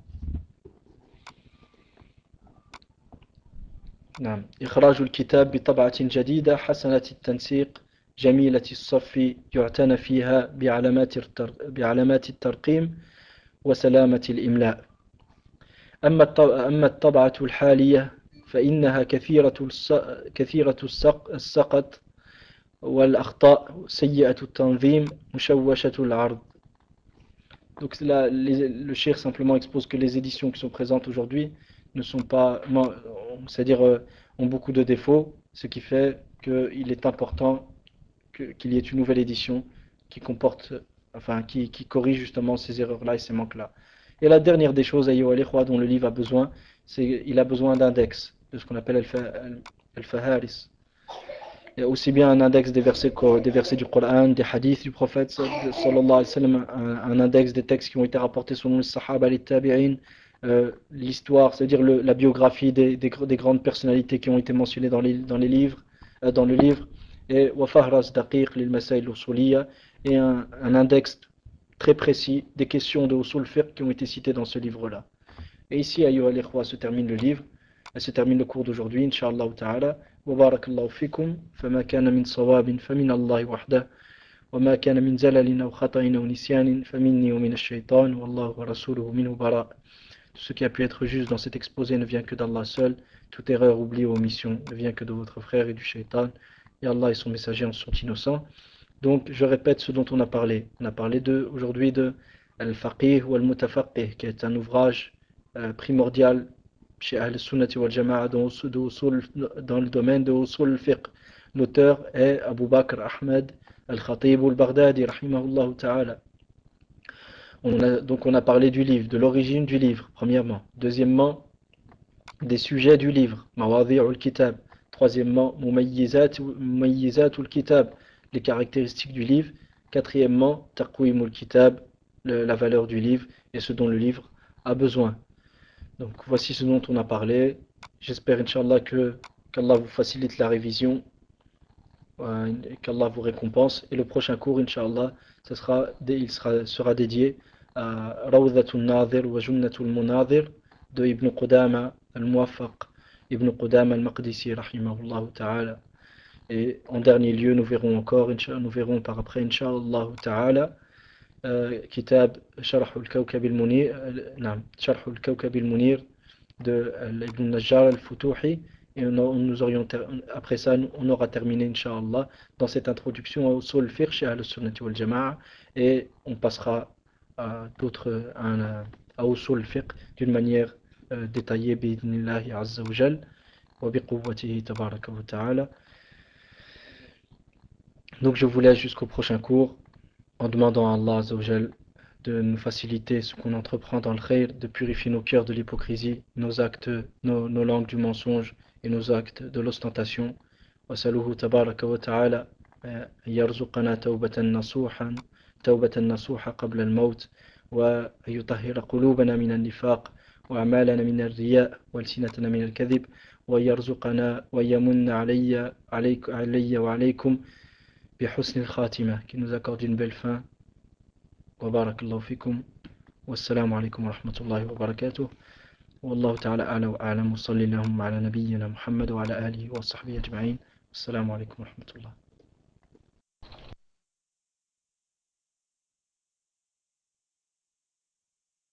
نعم. إخراج الكتاب بطبعة جديدة حسنة التنسيق جميلة الصف يعتنى فيها بعلامات بعلامات الترقيم وسلامة الإملاء. أما الطبعة الحالية فإنها كثيرة كثيرة السقط والأخطاء سيئة التنظيم مشوشة العرض. Donc là, les, le cheikh simplement expose que les éditions qui sont présentes aujourd'hui ne sont pas, c'est-à-dire euh, ont beaucoup de défauts, ce qui fait qu'il est important que, qu'il y ait une nouvelle édition qui comporte, enfin qui, qui corrige justement ces erreurs-là et ces manques-là. Et la dernière des choses, ayyuha al-ikhwa, dont le livre a besoin, c'est qu'il a besoin d'index, de ce qu'on appelle al-faharis. Il y a aussi bien un index des versets, des versets du Coran, des hadiths du prophète sallallahu alayhi wa sallam, un, un index des textes qui ont été rapportés selon les sahaba, les tabi'in, euh, l'histoire, c'est-à-dire le, la biographie des, des, des grandes personnalités qui ont été mentionnées dans les, dans les livres, euh, dans le livre, et wafahras daqiq lil masail usuliyya, et un, un index très précis des questions de usul fiqh qui ont été citées dans ce livre-là. Et ici, ayyuha al-ikhwa, se termine le livre. Se termine le cours d'aujourd'hui, Inch'Allah ta'ala. Wa barakallahu fikum, fama kana min sawabin, famin Allahi wahdah, wa ma kana min zalalin aw khata'in aw nisyanin, faminni wa min ash-shaytan, wallahu wa rasuluhu minhu bara. Tout ce qui a pu être juste dans cet exposé ne vient que d'Allah seul. Toute erreur, oubli ou omission ne vient que de votre frère et du shaytan. Et Allah et son messager en sont innocents. Donc, je répète ce dont on a parlé. On a parlé de, aujourd'hui de Al-Faqih ou Al-Mutafaqih, qui est un ouvrage euh, primordial chez Ahl-Sunnati wal Jama'a dans, dans le domaine de Usul al-Fiqh. L'auteur est Abu Bakr Ahmed al-Khatib al-Baghdadi, rahimahullah ta'ala. On a, donc on a parlé du livre, de l'origine du livre, premièrement. Deuxièmement, des sujets du livre, Mawadhi' al-Kitab. Troisièmement, Mumayyizat al-Kitab, les caractéristiques du livre. Quatrièmement, Taqwim al-Kitab, la valeur du livre et ce dont le livre a besoin. Donc voici ce dont on a parlé. J'espère, Inch'Allah, que qu'Allah vous facilite la révision, euh, qu'Allah vous récompense. Et le prochain cours, Inch'Allah, ça sera, il sera, sera dédié à Rawdatul Nadir wa Junnatul Munazir de Ibn Qudama al-Muwaffaq, Ibn Qudama al-Maqdisi, rahimahullah ta'ala. Et en dernier lieu, nous verrons encore, nous verrons par après, Inch'Allah Ta'ala, euh, Kitab Sharh al-Kawkab al-Munir, euh, Sharh al-Kawkab al-Munir de euh, Ibn Najjar al-Futuhi. Et on, nous aurions après ça, on aura terminé, Inch'Allah, dans cette introduction au Usul al-Fiqh chez Ahl-Sunnati wal Jama'a. Et on passera à d'autres, à, à Usul al-Fiqh d'une manière euh, détaillée, bi'idhnillahi azza wa jal, wa biquwwatihi tabaraka wa ta'ala. Donc je vous laisse jusqu'au prochain cours en demandant à Allah Azza wa Jal de nous faciliter ce qu'on entreprend dans le khayr, de purifier nos cœurs de l'hypocrisie, nos actes, nos, nos langues du mensonge et nos actes de l'ostentation. وأسأله تبارك وتعالى أن يرزقنا توبة نصوحا توبة نصوحة قبل الموت وأن يطهر قلوبنا من النفاق وأعمالنا من الرياء وألسنتنا من الكذب وأن يرزقنا ويمن علي عليك علي وعليكم بحسن الخاتمة qui nous accorde une belle fin. وبارك الله فيكم والسلام عليكم ورحمة الله وبركاته والله تعالى أعلى وأعلم وصلي اللهم على نبينا محمد وعلى آله وصحبه أجمعين. السلام عليكم ورحمة الله.